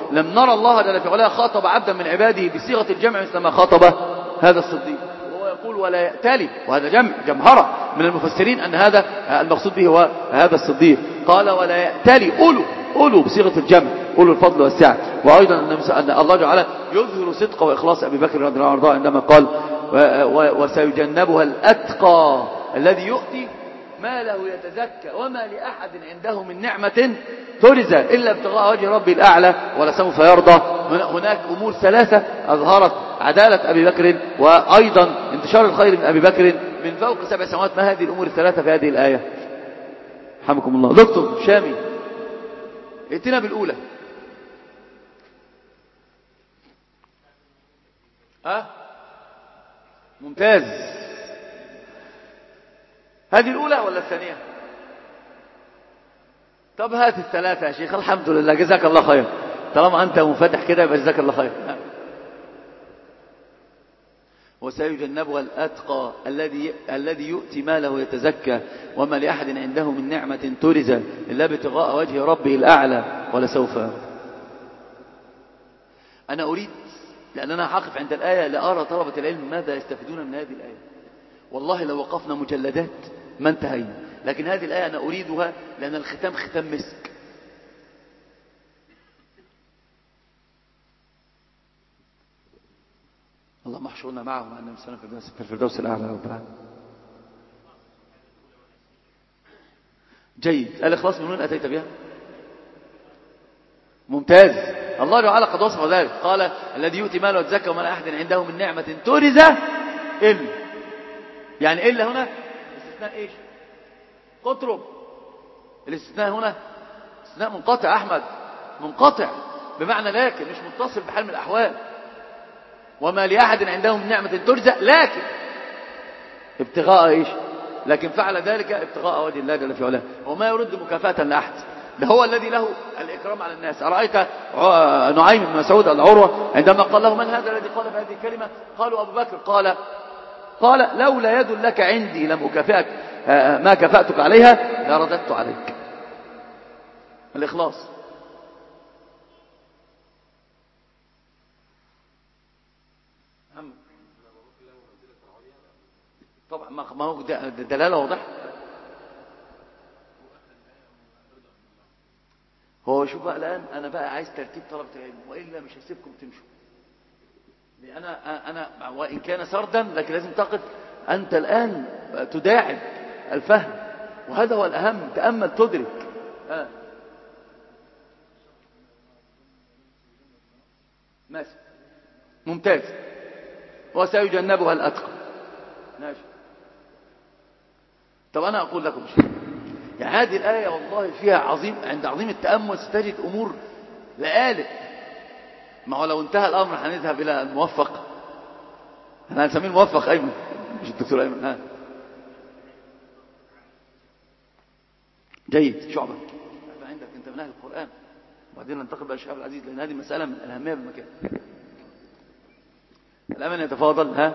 لم نرى الله جل في علاه خاطب عبدا من عباده بصيغة الجمع مثل ما خاطب هذا الصديق، وهو يقول ولا يأتلي، وهذا جمع جمهرة من المفسرين أن هذا المقصود به هو هذا الصديق. قال ولا يأتلي أولو أولو بصيغة الجمع، أولو الفضل والسعة. وأيضا أن الله تعالى يظهر صدق وإخلاص أبي بكر رضي الله عنه عندما قال وسيجنبها الأتقى الذي يؤتي ما له يتزكى وما لأحد عنده من نعمة تجزى إلا ابتغاء وجه ربي الأعلى ولسوف يرضى. هناك أمور ثلاثة أظهرت عدالة أبي بكر وأيضا انتشار الخير من أبي بكر من فوق سبع سماوات. ما هذه الأمور الثلاثة في هذه الآية؟ رحمكم الله. دكتور شامي ائتنا بالأولى. ها ممتاز. هذه الأولى ولا الثانية؟ طب هات الثلاثة يا شيخ. الحمد لله جزاك الله خير، طالما أنت منفتح كده يبقى جزاك الله خير. وسيجنبها الأتقى الذي الذي يؤتي ماله يتزكى وما لأحد عنده من نعمة ترزى إلا ابتغاء وجه ربه الأعلى ولسوف. أنا أريد، لأننا حقف عند الآية لأرى طلبة العلم ماذا يستفيدون من هذه الآية. والله لو وقفنا مجلدات ما انتهينا، لكن هذه الآية أنا أريدها لأن الختام ختام مسك. اللهم احشرنا معهم مع النبي صلى الله عليه وسلم في الفردوس الأعلى يا رب العالمين. جيد. الإخلاص من وين أتيت بها؟ ممتاز. الله تعالى قد وصف ذلك، قال الذي يؤتي ماله يتزكى وما لأحد عنده من نعمة ترزى إلا. يعني إلا هنا استثناء إيش؟ قطرب. الاستثناء هنا استثناء منقطع أحمد، منقطع بمعنى لكن، مش متصل بحال من الأحوال. وما لأحد عنده من نعمة ترزى لكن ابتغاء إيش؟ لكن فعل ذلك ابتغاء وجه الله جل في علاه، وما يرد مكافأة لأحد. ده هو الذي له الإكرام على الناس. أرأيت نعيم بن مسعود العروة عندما قال له من هذا الذي قال بهذه الكلمة؟ قالوا أبو بكر. قال قال لولا يد لك عندي لم أكافئك ما كفأتك عليها لرددت عليك. الإخلاص. طبعا ما هو دلالة واضحة. هو شوف بقى الآن أنا بقى عايز ترتيب طلبة العلم، وإلا مش هسيبكم تمشوا. لأن أنا أنا وإن كان سردا لكن لازم تقف أنت الآن تداعب الفهم، وهذا هو الأهم. تأمل تدرك. آه. ماشي ممتاز. وسيجنبها الأتقى. ماشي. طب أنا أقول لكم شيء، يعني هذه الآية والله فيها عظيم، عند عظيم التأمل ستجد أمور لآلئ. ما هو لو انتهى الأمر هنذهب إلى الموفق. أنا هنسميه الموفق أيمن مش الدكتور أيمن. ها جيد. شعبة عندك أنت من أهل القرآن، وبعدين ننتقل بقى الشعب العزيز، لأن هذه مسألة من الأهمية بالمكان. الأمن يتفاضل. ها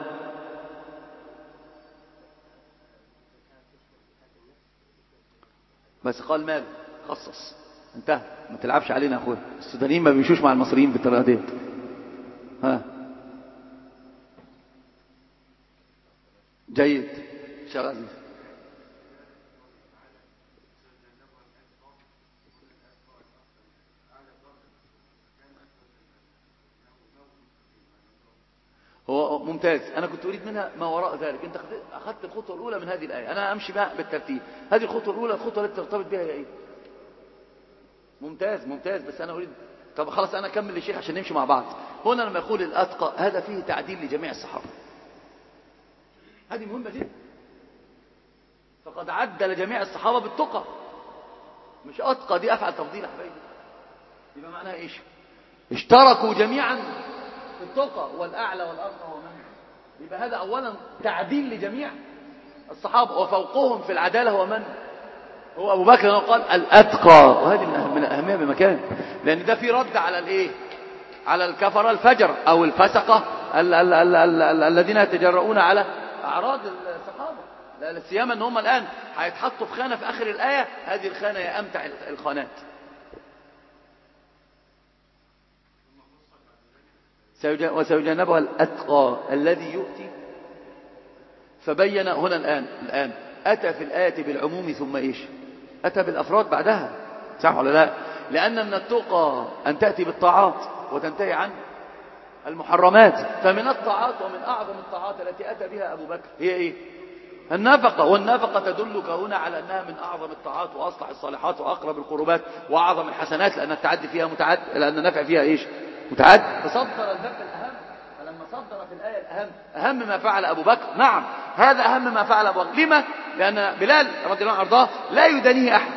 بس قال مال خصص انتهى، ما تلعبش علينا يا اخويا. السودانيين ما بيمشوش مع المصريين بالطريقه ديت. ها جيد. شيخ عزيز. هو ممتاز. أنا كنت أريد منها ما وراء ذلك. أنت أخذت الخطوة الأولى من هذه الآية، أنا أمشي بها بالترتيب. هذه الخطوة الأولى، الخطوة التي ترتبط بها هي إيه؟ ممتاز ممتاز. بس أنا أريد، طب خلاص أنا أكمل للشيخ عشان نمشي مع بعض. هنا لما يقول الأتقى هذا فيه تعديل لجميع الصحابة. هذه مهمة جدا. فقد عدل جميع الصحابة بالتقى، مش أتقى دي أفعل تفضيل يا حبايبي. يبقى معناها إيش؟ اشتركوا جميعا في التقى، والأعلى والأرقى هو من؟ يبقى هذا أولا تعديل لجميع الصحابة، وفوقهم في العدالة هو من؟ هو أبو بكر. قال الأتقى، وهذه من الأهمية بمكان، لأن ده في رد على الإيه؟ على الكفر الفجر أو الفسقة الذين يتجرؤون على أعراض الصحابة. لا سيما أن هم الآن هيتحطوا في خانة في آخر الآية، هذه الخانة هي أمتع الخانات. وسيجنبها الأتقى الذي يؤتي. فبين هنا الآن الآن أتى في الآية بالعموم ثم إيش؟ أتى بالأفراد بعدها، صح ولا لا؟ لأن من التقى أن تأتي بالطاعات وتنتهي عن المحرمات. فمن الطاعات ومن أعظم الطاعات التي أتى بها أبو بكر هي إيه؟ النفقة. والنفقة تدلك هنا على أنها من أعظم الطاعات وأصلح الصالحات وأقرب القربات وأعظم الحسنات، لأن التعدي فيها متعد، لأن النفع فيها إيش؟ متعد. فصدر الباب الأهم. فلما صدر في الآية الأهم أهم ما فعل أبو بكر، نعم هذا أهم ما فعل أبو بكر. لما؟ لأن بلال رضي الله عنه أرضاه لا يدانيه أحد،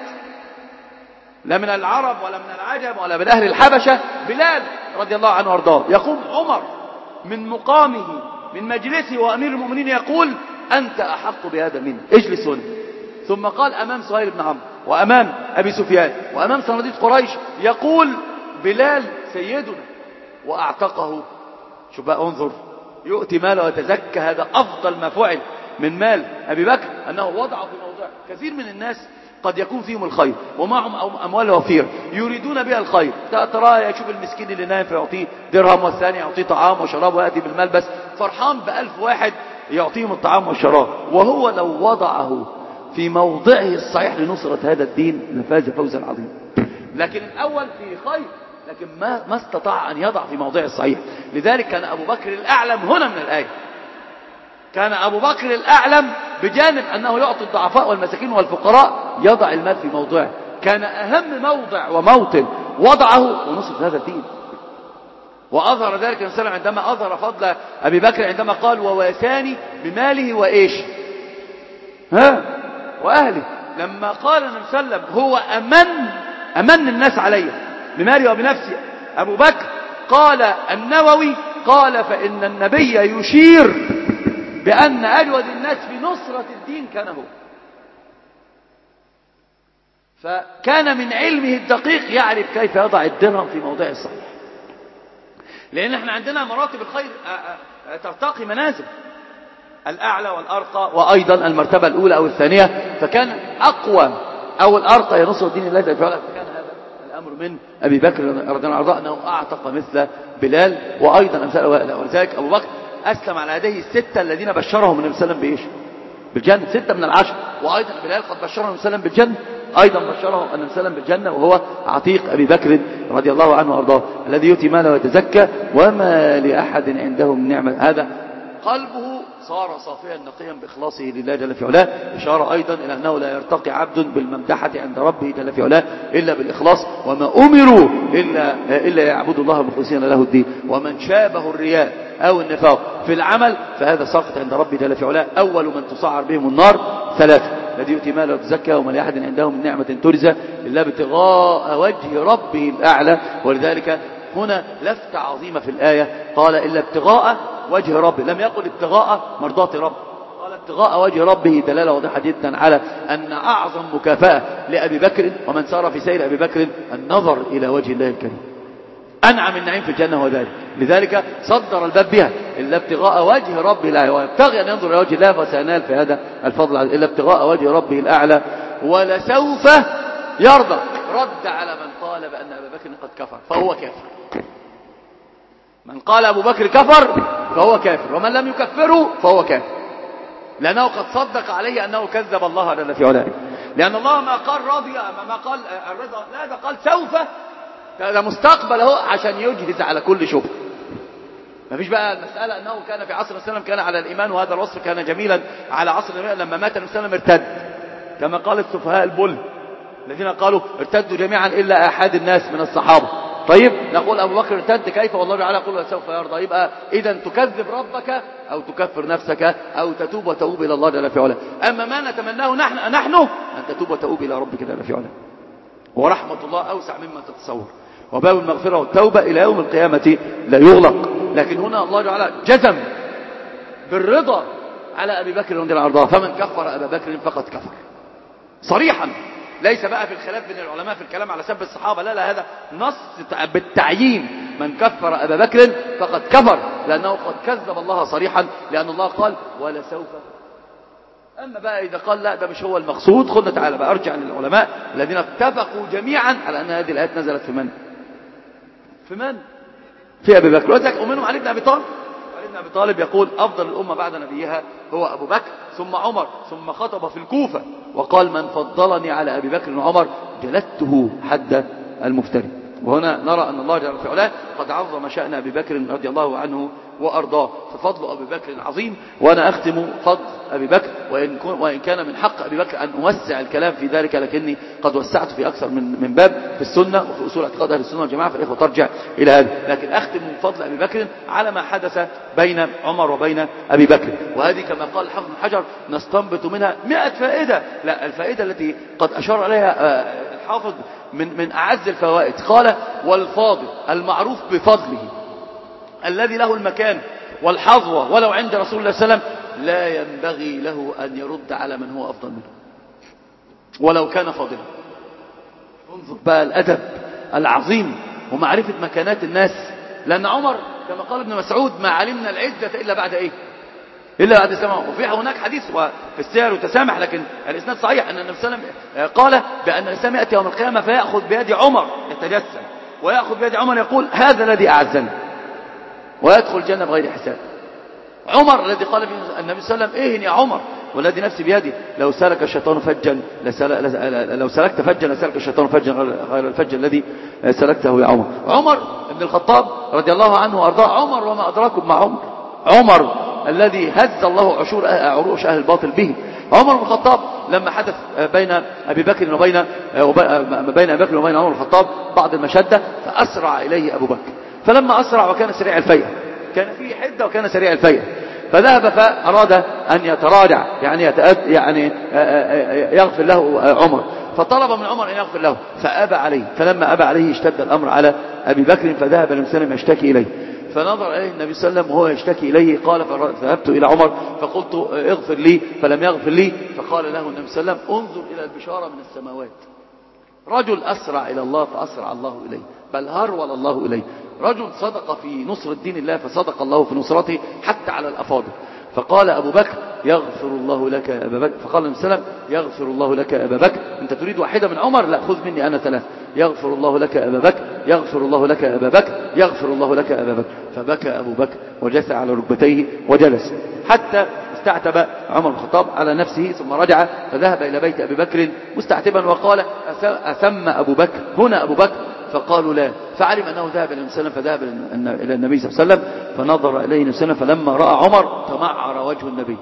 لا من العرب ولا من العجم ولا من أهل الحبشة. بلال رضي الله عنه أرضاه يقوم عمر من مقامه من مجلسه وأمير المؤمنين يقول أنت أحق بهذا مني، اجلس هنا. ثم قال أمام سهيل بن عمرو وأمام أبي سفيان وأمام صناديد قريش يقول بلال سيدنا وأعتقه. شوف بقى، انظر، يؤتي ماله ويتزكى. هذا أفضل ما فعل من مال أبي بكر، أنه وضعه في موضع. كثير من الناس قد يكون فيهم الخير ومعهم أموال وفير يريدون بها الخير، ترى يشوف المسكين اللي نايم فيعطيه درهم، والثاني يعطيه طعام وشراب ويأتي بالمال، بس فرحان بألف واحد يعطيهم الطعام والشراب. وهو لو وضعه في موضعه الصحيح لنصرة هذا الدين لفاز فوزا عظيما. لكن الأول في خير، لكن ما ما استطاع أن يضع في موضعه الصحيح. لذلك كان أبو بكر الأعلم هنا من الآية. كان أبو بكر الأعلم بجانب أنه يعطي الضعفاء والمساكين والفقراء يضع المال في موضعه. كان أهم موضع وموطن وضعه ونصرة هذا الدين. وأظهر ذلك النبي صلى الله عليه وسلم عندما أظهر فضل أبي بكر، عندما قال وواساني بماله وإيش؟ ها؟ وأهله. لما قال النبي صلى الله عليه وسلم هو أمن أمن الناس علي بمالي وبنفسي أبو بكر، قال النووي قال فإن النبي يشير بأن أجود الناس في نصرة الدين كان هو. فكان من علمه الدقيق يعرف كيف يضع الدرهم في موضعه الصحيح. لأن احنا عندنا مراتب الخير ترتقي منازل، الأعلى والأرقى، وأيضا المرتبة الأولى أو الثانية. فكان أقوى أو الأرقى ينصر الدين الله جل وعلا. فكان هذا الأمر من أبي بكر رضي الله عنه أنه أعتق مثل بلال وأيضا أمثال. ولذلك أبو بكر أسلم على يديه الستة الذين بشرهم النبي صلى الله عليه وسلم بإيش؟ بالجنة، ستة من العشر. وأيضا بلال قد بشرهم النبي صلى الله عليه وسلم بالجنة، أيضا بشره النبي صلى الله عليه وسلم بالجنة، وهو عتيق أبي بكر رضي الله عنه وأرضاه الذي يؤتي ماله ويتزكى وما لأحد عنده من نعمة. هذا قلبه صار صافيا نقيا بإخلاصه لله جل في علاه. إشارة أيضا إلى أنه لا يرتقي عبد بالممدحة عند ربه جل في علاه إلا بالإخلاص، وما أمروا إلا, إلا يعبدوا الله مخلصين له الدين. ومن شابه الرياء أو النفاق في العمل فهذا ساقط عند ربه جل في علاه. أول من تسعر بهم النار ثلاثة: الذي يؤتي ماله ويتزكى وما لأحد عنده من نعمة ترزى إلا ابتغاء وجه ربه الأعلى. ولذلك هنا لفتة عظيمة في الآية، قال إلا ابتغاء وجه ربه، لم يقل ابتغاء مرضات ربه، قال ابتغاء وجه ربه. دلالة واضحة جدا على أن أعظم مكافأة لأبي بكر ومن سار في سير أبي بكر النظر إلى وجه الله الكريم. أنعم النعيم في الجنة هو ذلك. لذلك صدر الباب بها إلا ابتغاء وجه ربه الأعلى، ويبتغي أن ينظر إلى وجه الله فسينال في هذا الفضل. إلا ابتغاء وجه ربه الأعلى ولسوف يرضى. رد على من قال بأن أبا بكر قد كفر فهو كافر. من قال أبو بكر كفر فهو كافر، ومن لم يكفره فهو كافر، لأنه قد صدق عليه أنه كذب الله جل في علاه. لأن الله ما قال رضي، ما قال الرضا، لا ده قال سوف، ده مستقبل اهو عشان يجهز على كل شبهه. ما فيش بقى المسألة أنه كان في عصر النبي صلى الله عليه وسلم كان على الإيمان، وهذا الوصف كان جميلا على عصر النبي. لما مات النبي صلى الله عليه وسلم ارتد، كما قال السفهاء البل الذين قالوا ارتدوا جميعا إلا أحد الناس من الصحابة. طيب نقول أبو بكر ارتد كيف والله تعالى يقول سوف يرضى. يبقى إذا تكذب ربك أو تكفر نفسك أو تتوب وتؤوب إلى الله جل في علاه. أما ما نتمناه نحن نحن أن تتوب وتؤوب إلى ربك جل في علاه. ورحمة الله أوسع مما تتصور، وباب المغفرة والتوبة إلى يوم القيامة لا يغلق. لكن هنا الله تعالى جزم بالرضا على أبي بكر رضي الله عنه، فمن كفر أبا بكر فقد كفر صريحا. ليس بقى في الخلاف بين العلماء في الكلام على سب الصحابة، لا لا، هذا نص بالتعيين. من كفر أبا بكر فقد كفر، لأنه قد كذب الله صريحا، لأن الله قال ولا سوف. أما بقى إذا قال لا ده مش هو المقصود، خلنا تعالى بقى أرجع للعلماء الذين اتفقوا جميعا على أن هذه الآيات نزلت في من؟ في من؟ في أبي بكر. وذلك ومنهم علي بن أبي طالب. علي بن أبي طالب يقول أفضل الأمة بعد نبيها هو أبو بكر ثم عمر، ثم خطب في الكوفة وقال من فضلني على أبي بكر وعمر جلدته حد المفتري. وهنا نرى أن الله جل في علاه قد عظم شأن أبي بكر رضي الله عنه وأرضاه، ففضل أبي بكر عظيم. وأنا أختم فضل أبي بكر، وإن, وإن كان من حق أبي بكر أن أوسع الكلام في ذلك، لكني قد وسعت في أكثر من, من باب في السنة وفي أصول اعتقاد أهل السنة والجماعة، فالإخوة ترجع إلى هذا. لكن أختم من فضل أبي بكر على ما حدث بين عمر وبين أبي بكر، وهذه كما قال الحافظ بن حجر نستنبط منها مئة فائدة. لا، الفائدة التي قد أشار عليها الحافظ من, من أعز الفوائد، قال والفاضل المعروف بفضله الذي له المكان والحظوة ولو عند رسول الله صلى الله عليه وسلم لا ينبغي له أن يرد على من هو أفضل منه ولو كان فاضلا. انظر بقى الأدب العظيم ومعرفة مكانات الناس، لأن عمر كما قال ابن مسعود ما علمنا العزة إلا بعد إيه إلا بعد السماء. وفي هناك حديث وفي السير وتسامح، لكن الإسناد صحيح أن النبي صلى الله عليه وسلم قال بأن الإسلام يأتي يوم القيامة فيأخذ بيد عمر يتجسم، ويأخذ بيد عمر يقول هذا الذي أعزني، ويدخل الجنة بغير حساب. عمر الذي قال فيه النبي صلى الله عليه وسلم إيه يا عمر والذي نفسي بيدي لو سلك الشيطان فجا لسل... لو سلكت فجا لسلك الشيطان فجا غير الفج الذي سلكته يا عمر. عمر بن الخطاب رضي الله عنه وأرضاه، عمر وما أدراكم مع عمر، عمر الذي هز الله عشور عروش أهل الباطل به. عمر بن الخطاب لما حدث بين أبي بكر وبين بين أبي بكر وبين عمر بن الخطاب بعض المشدة فأسرع إليه أبو بكر، فلما أسرع وكان سريع الفيئة، كان فيه حدة وكان سريع الفيئة، فذهب فأراد أن يتراجع يعني يتأد يعني يغفر له عمر، فطلب من عمر أن يغفر له فأبى عليه، فلما أبى عليه اشتد الأمر على أبي بكر فذهب النبي صلى الله عليه وسلم يشتكي إليه، فنظر إليه النبي صلى الله عليه وسلم وهو يشتكي إليه، قال فذهبت إلى عمر فقلت اغفر لي فلم يغفر لي، فقال له النبي صلى الله عليه وسلم انظر إلى البشارة من السماوات، رجل أسرع إلى الله فأسرع الله إليه، بل هرول الله إليه، رجل صدق في نصر الدين الله فصدق الله في نصرته حتى على الأفاضل. فقال أبو بكر يغفر الله لك يا أبا بكر، فقال النبي صلى الله عليه وسلم يغفر الله لك يا أبا بكر، أنت تريد واحدة من عمر؟ لا، خذ مني أنا ثلاث، يغفر الله لك يا أبا بكر، يغفر الله لك يا أبا بكر، يغفر الله لك يا أبا بكر. فبكى أبو بكر وجثى على ركبتيه وجلس حتى استعتب عمر بن الخطاب على نفسه، ثم رجع فذهب إلى بيت أبي بكر مستعتبا وقال أثم أبو بكر هنا أبو بكر؟ فقالوا لا، فعلم أنه ذهب إلى النبي صلى الله عليه وسلم، فذهب إلى النبي صلى الله عليه وسلم فنظر إليه النبي صلى الله عليه وسلم، فلما رأى عمر تمعر وجه النبي،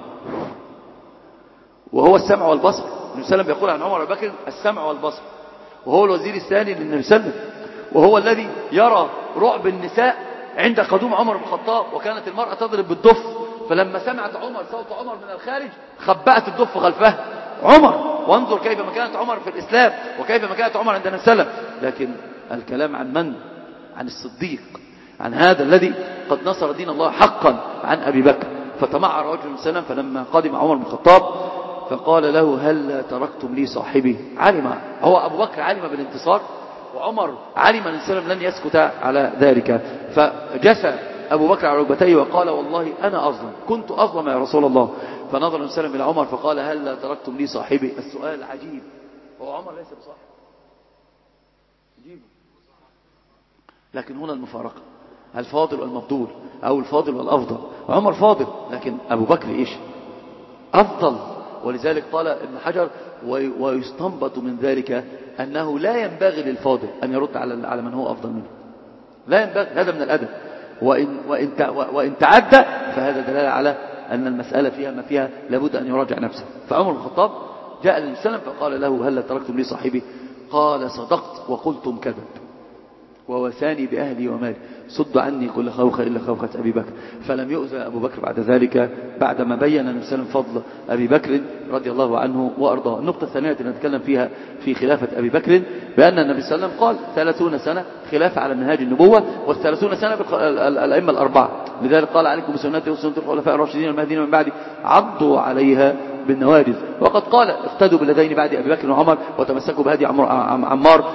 وهو السمع والبصر. النبي صلى الله عليه وسلم يقول عن عمر بن بكر السمع والبصر، وهو الوزير الثاني للنبي صلى الله عليه وسلم، وهو الذي يرى رعب النساء عند قدوم عمر بن الخطاب، وكانت المرأة تضرب بالدف، فلما سمعت عمر صوت عمر من الخارج خبأت الدف خلفها عمر. وانظر كيف مكانت عمر في الإسلام وكيف مكانت عمر عند النبي صلى الله عليه وسلم. لكن الكلام عن من؟ عن الصديق، عن هذا الذي قد نصر دين الله حقا، عن أبي بكر. فتمعر وجه النبي صلى الله عليه وسلم، فلما قدم عمر بن الخطاب فقال له هل تركتم لي صاحبي؟ علم هو أبو بكر علم بالانتصار، وعمر علم أن السلام لن يسكت على ذلك، فجثى أبو بكر على ركبتيه وقال والله أنا أظلم، كنت أظلم يا رسول الله. فنظر النبي صلى الله عليه وسلم إلى عمر فقال هل تركتم لي صاحبي؟ السؤال عجيب، هو عمر ليس بصاحب جيبه، لكن هنا المفارقة، الفاضل والمفضول أو الفاضل والأفضل. عمر فاضل، لكن أبو بكر إيش؟ أفضل. ولذلك قال ابن حجر ويستنبط من ذلك أنه لا ينبغي للفاضل أن يرد على على من هو أفضل منه، لا ينبغي، هذا من الأدب. وإن, وإن, وإن تعدى فهذا دلالة على أن المسألة فيها ما فيها لابد أن يراجع نفسه. فعمر بن الخطاب جاء للنبي صلى الله عليه وسلم فقال له هل تركتم لي صاحبي؟ قال صدقت وقلتم كذب، ووثاني بأهلي ومالي، صد عني كل خوخة إلا خوخة أبي بكر. فلم يؤذى أبو بكر بعد ذلك، بعدما بين النبي صلى الله عليه وسلم فضل أبي بكر رضي الله عنه وأرضاه. النقطة الثانية التي نتكلم فيها في خلافة أبي بكر بأن النبي صلى الله عليه وسلم قال ثلاثون سنة خلافة على منهاج النبوة، والثلاثون سنة الأئمة الأربعة، لذلك قال عليكم بسنتي وسنة الخلفاء الراشدين المهديين من بعدي عضوا عليها بالنواجذ. وقد قال اقتدوا بالذين بعد أبي بكر وعمر وتمسكوا بهدي عمار،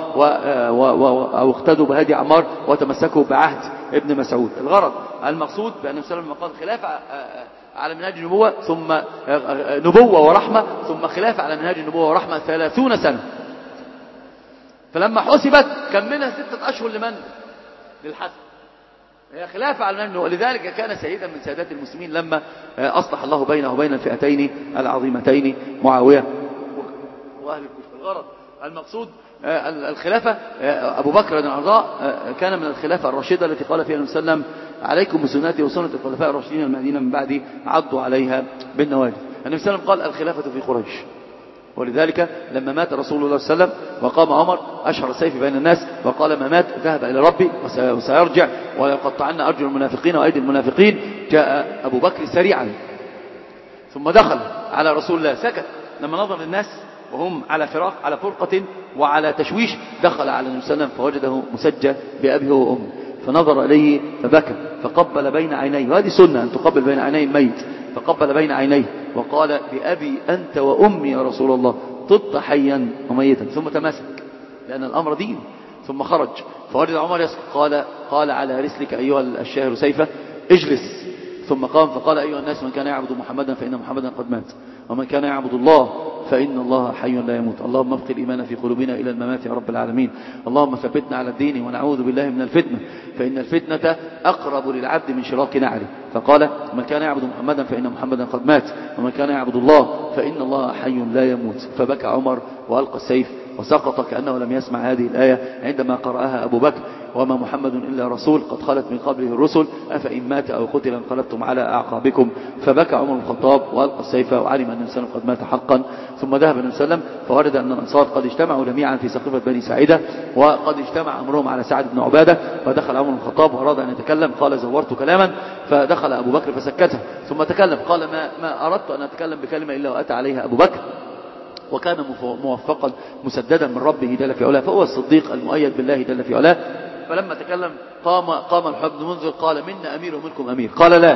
أو اقتدوا بهدي عمار وتمسكوا بعهد ابن مسعود. الغرض المقصود بأن النبي صلى الله عليه وسلم قال خلافة على منهاج النبوة ثم نبوة ورحمة، ثم خلافة على منهاج النبوة ورحمة ثلاثون سنة. فلما حسبت كان منها ستة أشهر لمن؟ للحسن، هي خلافة على النبي، ولذلك كان سيدا من سادات المسلمين لما أصلح الله بينه وبين الفئتين العظيمتين معاوية وأهل الكفر. الغرض المقصود الخلافة، أبو بكر رضي الله عنه كان من الخلافة الرشيدة التي قال فيها النبي صلى الله عليه وسلم عليكم بسنتي وسنة الخلفاء الراشدين المهديين من بعدي عضوا عليها بالنواجذ. النبي صلى الله عليه وسلم قال الخلافة في قريش، ولذلك لما مات رسول الله صلى الله عليه وسلم وقام عمر أشهر السيف بين الناس وقال ما مات ذهب إلى ربي وسيرجع ويقطعن أرجل المنافقين وأيدي المنافقين، جاء أبو بكر سريعا ثم دخل على رسول الله، سكت لما نظر الناس وهم على فراق على فرقة وعلى تشويش، دخل على النبي صلى الله عليه وسلم فوجده مسجى بأبيه وأمه، فنظر إليه فبكى فقبل بين عينيه، وهذه سنة أن تقبل بين عيني الميت، فقبل بين عينيه وقال بأبي أنت وأمي يا رسول الله، طبت حيا وميتا، ثم تماسك لأن الأمر دين، ثم خرج فوجد عمر يسكت، قال قال على رسلك أيها الشاهر سيفه اجلس، ثم قام فقال أيها الناس من كان يعبد محمدا فإن محمدا قد مات، ومن كان يعبد الله فإن الله حي لا يموت، اللهم ابقي الإيمان في قلوبنا إلى الممات يا رب العالمين، اللهم ثبتنا على الدين ونعوذ بالله من الفتنة فإن الفتنة أقرب للعبد من شراك نعله، فقال من كان يعبد محمدا فإن محمدا قد مات، ومن كان يعبد الله فإن الله حي لا يموت. فبكى عمر وألقى السيف وسقط كأنه لم يسمع هذه الآية عندما قرأها أبو بكر وما محمد إلا رسول قد خلت من قبله الرسل أفإن مات أو قتل انقلبتم على أعقابكم. فبكى عمر بن الخطاب وألقى السيف وعلم أن النبي صلى الله عليه وسلم قد مات حقا. ثم ذهب النبي صلى الله عليه وسلم فورد أن الأنصار قد اجتمعوا جميعا في سقيفة بني ساعدة وقد اجتمع أمرهم على سعد بن عبادة، فدخل عمر بن الخطاب وأراد أن يتكلم، قال زورت كلاما، فدخل أبو بكر فسكته ثم تكلم، قال ما, ما أردت أن أتكلم بكلمة إلا وأتى عليها أبو بكر، وكان موفقا مسددا من ربه جل في علاه، فهو الصديق المؤيد بالله جل في علاه. فلما تكلم قام قام الحب بن منذر قال منا أمير ومنكم أمير، قال لا،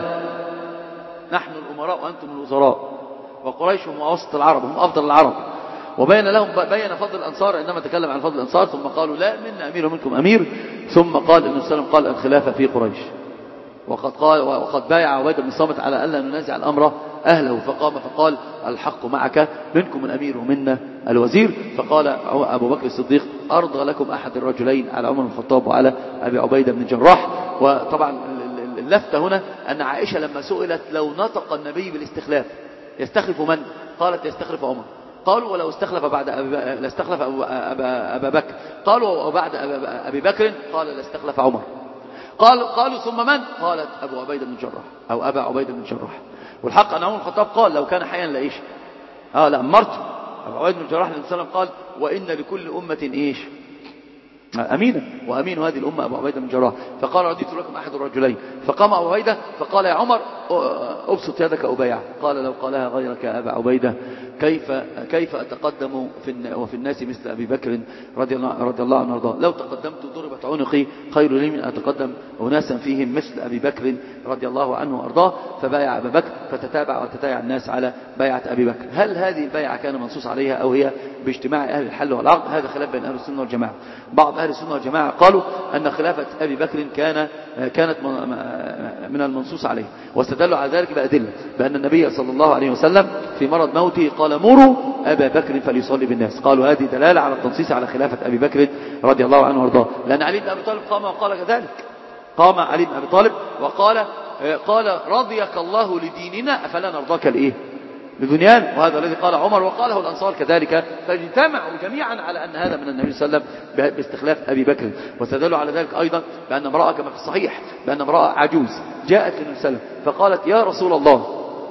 نحن الأمراء وأنتم الوزراء، وقريش هم وسط العرب هم أفضل العرب، وبين لهم بين فضل الأنصار عندما تكلم عن فضل الأنصار، ثم قالوا لا منا أمير ومنكم أمير، ثم قال النبي صلى الله عليه وسلم قال الخلافة في قريش، وقد قال وقد بايع عبيدة بن الصامت على ألا ننازع الأمر أهله، فقام فقال الحق معك، منكم الأمير ومنا الوزير. فقال أبو بكر الصديق أرضى لكم أحد الرجلين على عمر بن الخطاب وعلى أبي عبيدة بن الجراح. وطبعا اللفتة هنا أن عائشة لما سئلت لو نطق النبي بالاستخلاف يستخلف من؟ قالت يستخلف عمر. قالوا ولو استخلف بعد أبي لاستخلف أبا, أبا بكر، قالوا وبعد أبي بكر، قال لاستخلف عمر. قالوا قالوا ثم من؟ قالت أبو عبيدة بن الجراح أو أبا عبيدة بن الجراح. والحق أن عمر الخطاب قال لو كان حيا لإيش اه لأمرته. أبو عبيدة بن الجراح النبي صلى الله عليه وسلم قال وإن لكل أمة إيش أمينا، وأمين هذه الأمة أبو عبيدة بن الجراح. فقال رضيت لكم أحد الرجلين، فقام أبو عبيدة فقال يا عمر أبسط يدك أبايع، قال لو قالها غيرك يا أبا عبيدة كيف كيف أتقدم في وفي الناس مثل أبي بكر رضي الله رضي الله عنه وارضاه، لو تقدمت ضربت عنقي خير لي من أن أتقدم أناسا فيهم مثل أبي بكر رضي الله عنه وارضاه. فبايع أبا بكر فتتابع وتتابع الناس على بيعة أبي بكر. هل هذه البيعة كان منصوص عليها أو هي باجتماع أهل الحل والعقد؟ هذا خلاف بين أهل السنة والجماعة. بعض أهل السنة والجماعة قالوا أن خلافة أبي بكر كان كانت من المنصوص عليه، واستدلوا على ذلك بأدلة بأن النبي صلى الله عليه وسلم في مرض موته قال مروا أبا بكر فليصلي بالناس. قالوا هذه دلالة على التنصيص على خلافة أبي بكر رضي الله عنه وارضاه، لأن علي بن أبي طالب قام وقال كذلك، قام علي بن أبي طالب وقال قال رضيك الله لديننا أفلا نرضاك لإيه لدنيان، وهذا الذي قال عمر وقاله الأنصار كذلك. فاجتمعوا جميعا على أن هذا من النبي صلى الله عليه وسلم باستخلاف أبي بكر. واستدلوا على ذلك أيضا بأن امرأة كما في الصحيح بأن امرأة عجوز جاءت للنبي صلى الله عليه وسلم فقالت يا رسول الله،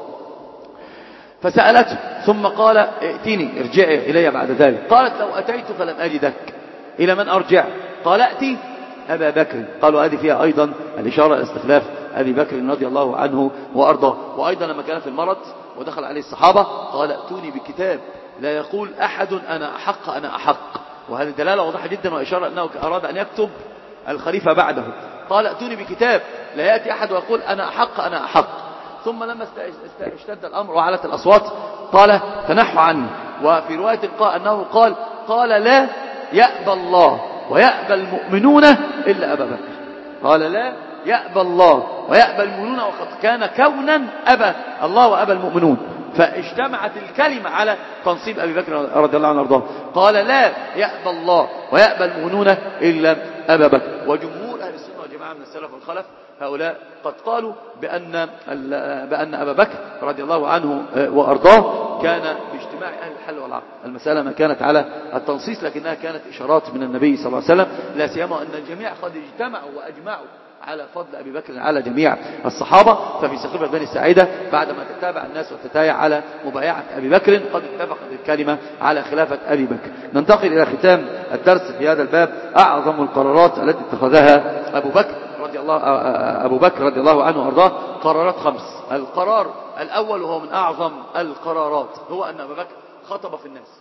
فسألته ثم قال ائتني ارجعي إلي بعد ذلك. قالت لو أتيت فلم أجدك إلى من أرجع؟ قال أتي أبا بكر. قالوا هذه فيها أيضا الإشارة إلى استخلاف أبي بكر رضي الله عنه وأرضاه. وأيضا لما كان في المرض ودخل عليه الصحابة قال ائتوني بكتاب لا يقول أحد أنا أحق أنا أحق، وهذه دلالة واضحة جدا وإشارة أنه أراد أن يكتب الخليفة بعده. قال ائتوني بكتاب لا يأتي أحد ويقول أنا أحق أنا أحق. ثم لما اشتد الأمر وعلت الأصوات قال تنحوا عني. وفي رواية أنه قال قال لا يأبى الله ويأبى المؤمنون إلا أبا بكر. قال لا يأبى الله ويأبى المؤمنون، وقد كان كونا أبى الله وأبى المؤمنون. فاجتمعت الكلمة على تنصيب أبي بكر رضي الله عنه وارضاه. قال لا يأبى الله ويأبى المؤمنون إلا أبا بكر. وجمهور أهل السنة والجماعة من السلف والخلف هؤلاء قد قالوا بأن, بأن أبا بكر رضي الله عنه وأرضاه كان باجتماع أهل الحل والعقد. المسألة ما كانت على التنصيص لكنها كانت إشارات من النبي صلى الله عليه وسلم، لا سيما أن الجميع قد اجتمعوا وأجمعوا على فضل أبي بكر على جميع الصحابة. ففي سقيفة بني الساعدة بعدما تتابع الناس وتتايع على مبايعة أبي بكر قد اتفقت الكلمة على خلافة أبي بكر. ننتقل إلى ختام الدرس في هذا الباب. أعظم القرارات التي اتخذها أبو بكر رضي الله أبو بكر رضي الله عنه وأرضاه قرارات خمس. القرار الأول وهو من أعظم القرارات هو أن أبا بكر خطب في الناس.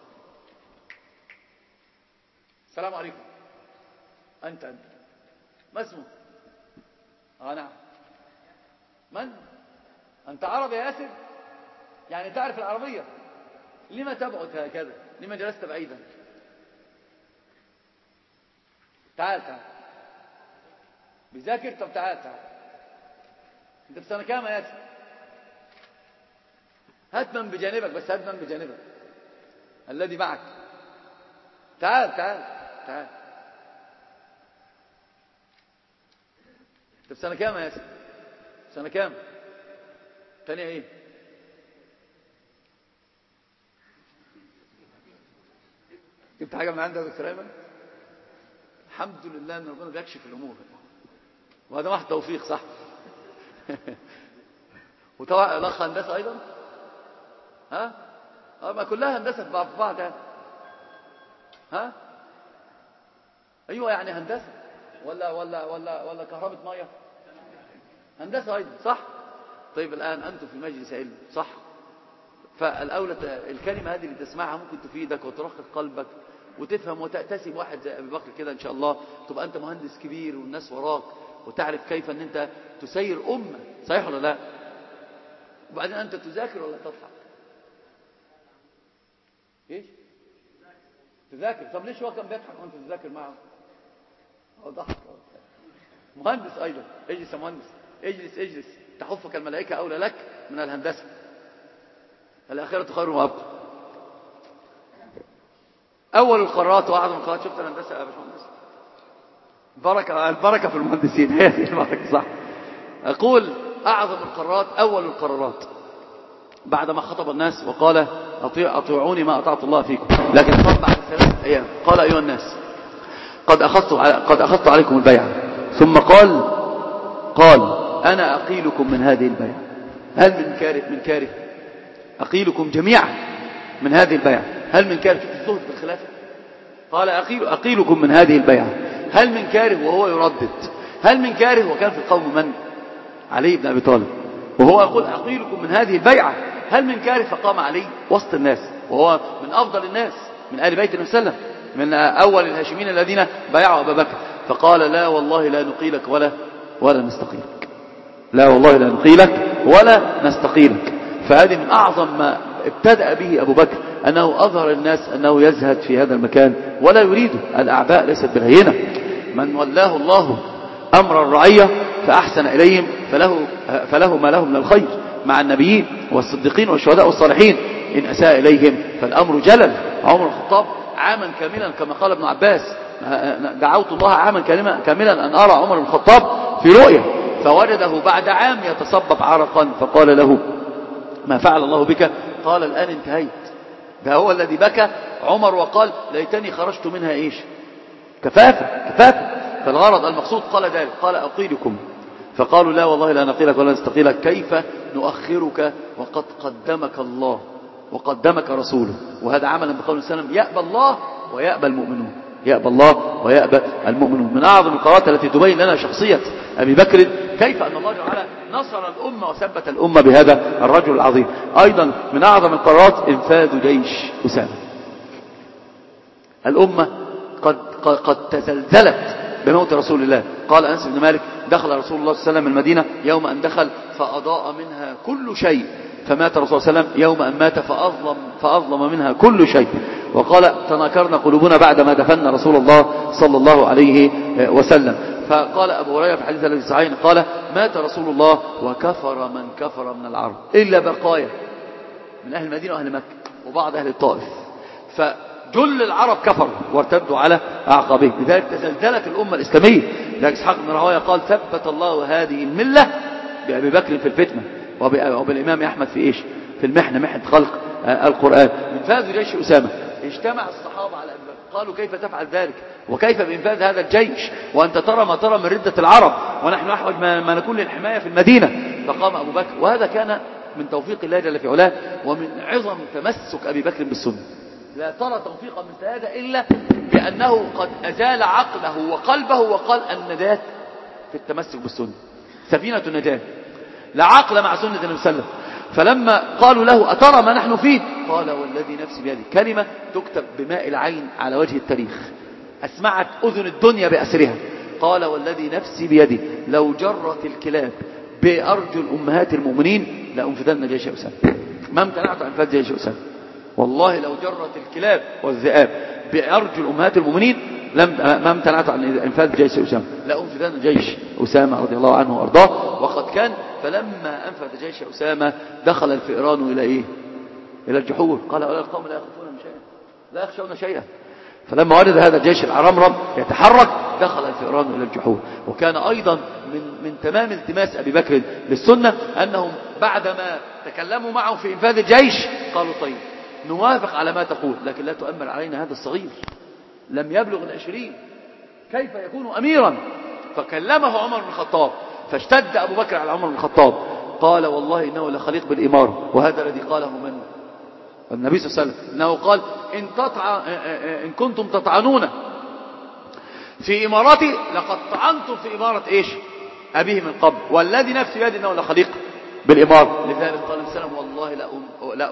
السلام عليكم. أنت أنت ما اسمه؟ آه نعم. من؟ أنت عربي يا ياسر؟ يعني تعرف العربية؟ لما تبعد هكذا؟ لما جلست بعيدا؟ تعال تعال. بذاكر؟ طب تعال تعال. أنت في سنة كام يا ياسر؟ هات من بجانبك، بس هات من بجانبك الذي معك. تعال تعال تعال. انت في سنة كام يا ياسر؟ سنة كام؟ تانية ايه؟ جبت حاجة من عندك يا دكتور ايمن؟ الحمد لله ان ربنا بيكشف الامور، وهذا واحد توفيق صح. وطبعا الاخ هندسة ايضا. ها؟ اه ما كلها هندسة في بعض يعني. ها؟ ايوه يعني هندسة ولا ولا ولا ولا كهرباء ميه؟ هندسه ايضا صح. طيب الان انتم في مجلس علم صح، فالاولى الكلمه هذه اللي تسمعها ممكن تفيدك وترقق قلبك وتفهم وتأتسم واحد زي ابي بكر كده ان شاء الله، تبقى انت مهندس كبير والناس وراك وتعرف كيف ان انت تسير امه، صحيح ولا لا؟ وبعدين انت تذاكر ولا تضحك؟ ايش؟ تذاكر. طب ليش هو كان بيضحك وانت تذاكر معه؟ هو ضحك. مهندس ايضا. اجلس يا مهندس، اجلس اجلس. تحفك الملائكه اولى لك من الهندسه. الاخره خير وابقى. اول القرارات واعظم القرارات. شفت الهندسه يا باشمهندس؟ بركه البركه في المهندسين. هي البركه صح. اقول اعظم القرارات اول القرارات بعدما خطب الناس وقال أطيع اطيعوني ما اطعت الله فيكم، لكن قال بعد ثلاث ايام قال ايها الناس قد اخذت قد اخذت عليكم البيعه، ثم قال قال انا اقيلكم من هذه البيعه. هل من كاره؟ من كاره اقيلكم جميعا من هذه البيعه. هل من كاره؟ شوف الزهد في الخلافه. قال اقيل اقيلكم من هذه البيعه. هل من كاره؟ وهو يردد. هل من كاره؟ وكان في القوم من؟ علي بن ابي طالب، وهو يقول اقيلكم من هذه البيعه. هل من كاره؟ فقام علي وسط الناس وهو من افضل الناس من ال بيت النبي صلى الله عليه وسلم، من اول الهاشمين الذين بايعوا ابا بكر، فقال لا والله لا نقيلك ولا ولا نستقيلك. لا والله لا نقيلك ولا نستقيلك. فهذه من اعظم ما ابتدأ به ابو بكر، انه اظهر الناس انه يزهد في هذا المكان ولا يريده. الاعباء ليست بالهينه. من ولاه الله امر الرعيه فاحسن اليهم فله فله ما له من الخير مع النبيين والصديقين والشهداء والصالحين. ان اساء اليهم فالامر جلل. عمر الخطاب عاما كاملا كما قال ابن عباس دعوت الله عاما كاملا ان ارى عمر الخطاب في رؤيا، فوجده بعد عام يتصبب عرقا فقال له ما فعل الله بك؟ قال الآن انتهيت. ده هو الذي بكى عمر وقال ليتني خرجت منها ايش؟ كفافة كفافة. فالغرض المقصود قال ذلك، قال أقيلكم، فقالوا لا والله لا نقيلك ولا نستقيلك، كيف نؤخرك وقد قدمك الله وقدمك رسوله. وهذا عملا بقول السلام يأبى الله ويأبى المؤمنون. يأبى الله ويأبى المؤمنون. من أعظم القرارات التي تبين لنا شخصية أبي بكر كيف أن الله تعالى نصر الأمة وثبت الأمة بهذا الرجل العظيم. أيضا من أعظم القرارات إنفاذ جيش أسامة. الأمة قد, قد, قد تزلزلت بموت رسول الله. قال أنس بن مالك دخل رسول الله صلى الله عليه وسلم المدينة يوم أن دخل فأضاء منها كل شيء، فمات رسول الله صلى الله عليه وسلم يوم أن مات فأظلم, فأظلم منها كل شيء. وقال تناكرنا قلوبنا بعدما دفن رسول الله صلى الله عليه وسلم. فقال أبو هريرة في الحديث الذي صحيح قال مات رسول الله وكفر من كفر من العرب إلا بقايا من أهل المدينة وأهل مكة وبعض أهل الطائف، فجل العرب كفروا وارتدوا على أعقابهم. لذلك تزلزلت الأمة الإسلامية ده إسحاق بن راهويه قال ثبت الله هذه الملة بأبي بكر في الفتنة وبالإمام أحمد في إيش في المحنة محنة خلق القرآن. إنفاذ جيش أسامة اجتمع الصحابة على أبي بكر قالوا كيف تفعل ذلك وكيف بإنفاذ هذا الجيش وأنت ترى ما ترى من ردة العرب ونحن أحوج ما نكون للحماية في المدينة. فقام أبو بكر وهذا كان من توفيق الله جل في علاه ومن عظم تمسك أبي بكر بالسنة. لا ترى توفيقا من هذا إلا بأنه قد أزال عقله وقلبه وقال النجاة في التمسك بالسنة سفينة النجاة لا عقل مع سنة النبي صلى الله عليه وسلم. فلما قالوا له أترى ما نحن فيه قال والذي نفسي بيده كلمة تكتب بماء العين على وجه التاريخ أسمعت أذن الدنيا بأسرها. قال والذي نفسي بيده لو جرت الكلاب بأرجل أمهات المؤمنين لأنفذن جيش أسامة. ما امتنعت عن انفاذ جيش أسامة والله لو جرت الكلاب والذئاب بأرجل أمهات المؤمنين لم ما امتنعت عن انفاذ جيش أسامة لأنفذن جيش أسامة رضي الله عنه وأرضاه. وقد كان فلما أنفذ جيش أسامة دخل الفئران إلى إيه إلى الجحور. قال أولا القوم لا يخافون شيئا لا يخشون شيئا. فلما ورد هذا الجيش العرمرم يتحرك دخل الفئران إلى الجحور. وكان أيضا من من تمام التماس أبي بكر للسنة أنهم بعدما تكلموا معه في إنفاذ الجيش قالوا طيب نوافق على ما تقول لكن لا تؤمر علينا هذا الصغير لم يبلغ العشرين كيف يكون أميرا. فكلمه عمر بن الخطاب فاشتد أبو بكر على عمر بن الخطاب قال والله إنه لخليق بالإمارة. وهذا الذي قاله من النبي صلى الله عليه وسلم إنه قال إن, تطع... إن كنتم تطعنون في إمارتي لقد طعنتم في إمارة إيش أبيه من قبل والذي نفسي بيده إنه لخليق بالإمارة. لذلك قال السلام والله لا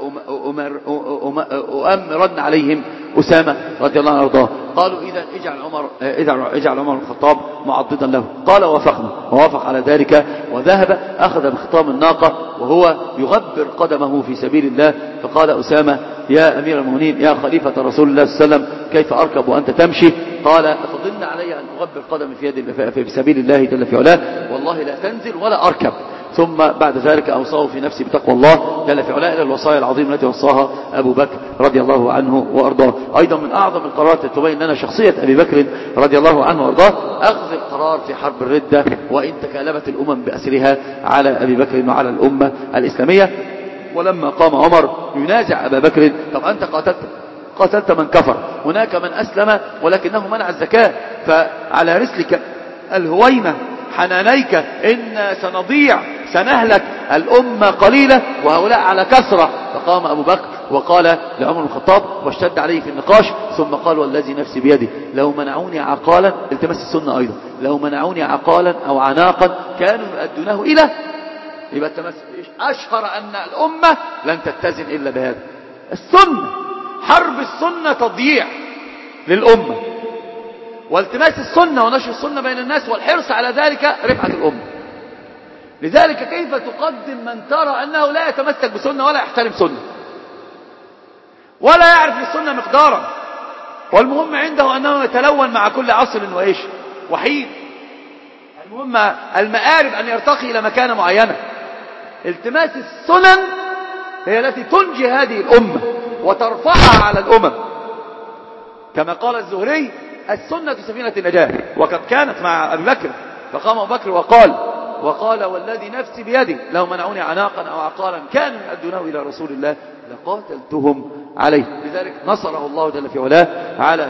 أؤمرن عليهم أسامة رضي الله عنه وارضاه. قالوا إذا اجعل عمر اجعل عمر بن الخطاب معضدا له. قال وافقنا ووافق على ذلك وذهب أخذ بخطام الناقة وهو يغبر قدمه في سبيل الله. فقال أسامة يا أمير المؤمنين يا خليفة رسول الله صلى الله عليه وسلم كيف أركب وأنت تمشي؟ قال أفضلنا علي أن أغبر قدمي في يد في سبيل الله جل في علاه والله لا تنزل ولا أركب. ثم بعد ذلك أوصاه في نفسي بتقوى الله جل في علاه إلى الوصايا العظيمة التي وصاها أبو بكر رضي الله عنه وأرضاه. أيضا من أعظم القرارات تبين لنا شخصية أبي بكر رضي الله عنه وأرضاه أخذ القرار في حرب الردة وإن تكالبت الأمم بأسرها على أبي بكر وعلى الأمة الإسلامية. ولما قام عمر ينازع أبا بكر طب أنت قاتلت قاتلت من كفر هناك من أسلم ولكنه منع الزكاة فعلى رسلك الهويمة حنانيك إن سنضيع سنهلك الأمة قليلة وهؤلاء على كثرة. فقام أبو بكر وقال لعمر بن الخطاب واشتد عليه في النقاش ثم قال والذي نفسي بيده لو منعوني عقالا التمس السنة أيضا لو منعوني عقالا أو عناقا كانوا يؤدونه إلى يبقى التمس أشهر أن الأمة لن تتزن إلا بهذا السنة. حرب السنة تضييع للأمة والتماس السنة ونشر السنة بين الناس والحرص على ذلك رفعة الأمة. لذلك كيف تقدم من ترى أنه لا يتمسك بسنة ولا يحترم سنة ولا يعرف للسنة مقدارا والمهم عنده أنه يتلون مع كل عصر وإيش وحيد. المهم المآرب أن يرتقي إلى مكانة معينة. التماس السنن هي التي تنجي هذه الأمة وترفعها على الأمم كما قال الزهري السنة سفينة النجاة. وقد كانت مع أبي بكر فقام أبو بكر وقال وقال والذي نفسي بيده لو منعوني عناقا أو عقالا كانوا يؤدونه إلى رسول الله لقاتلتهم عليه. لذلك نصره الله جل في علاه على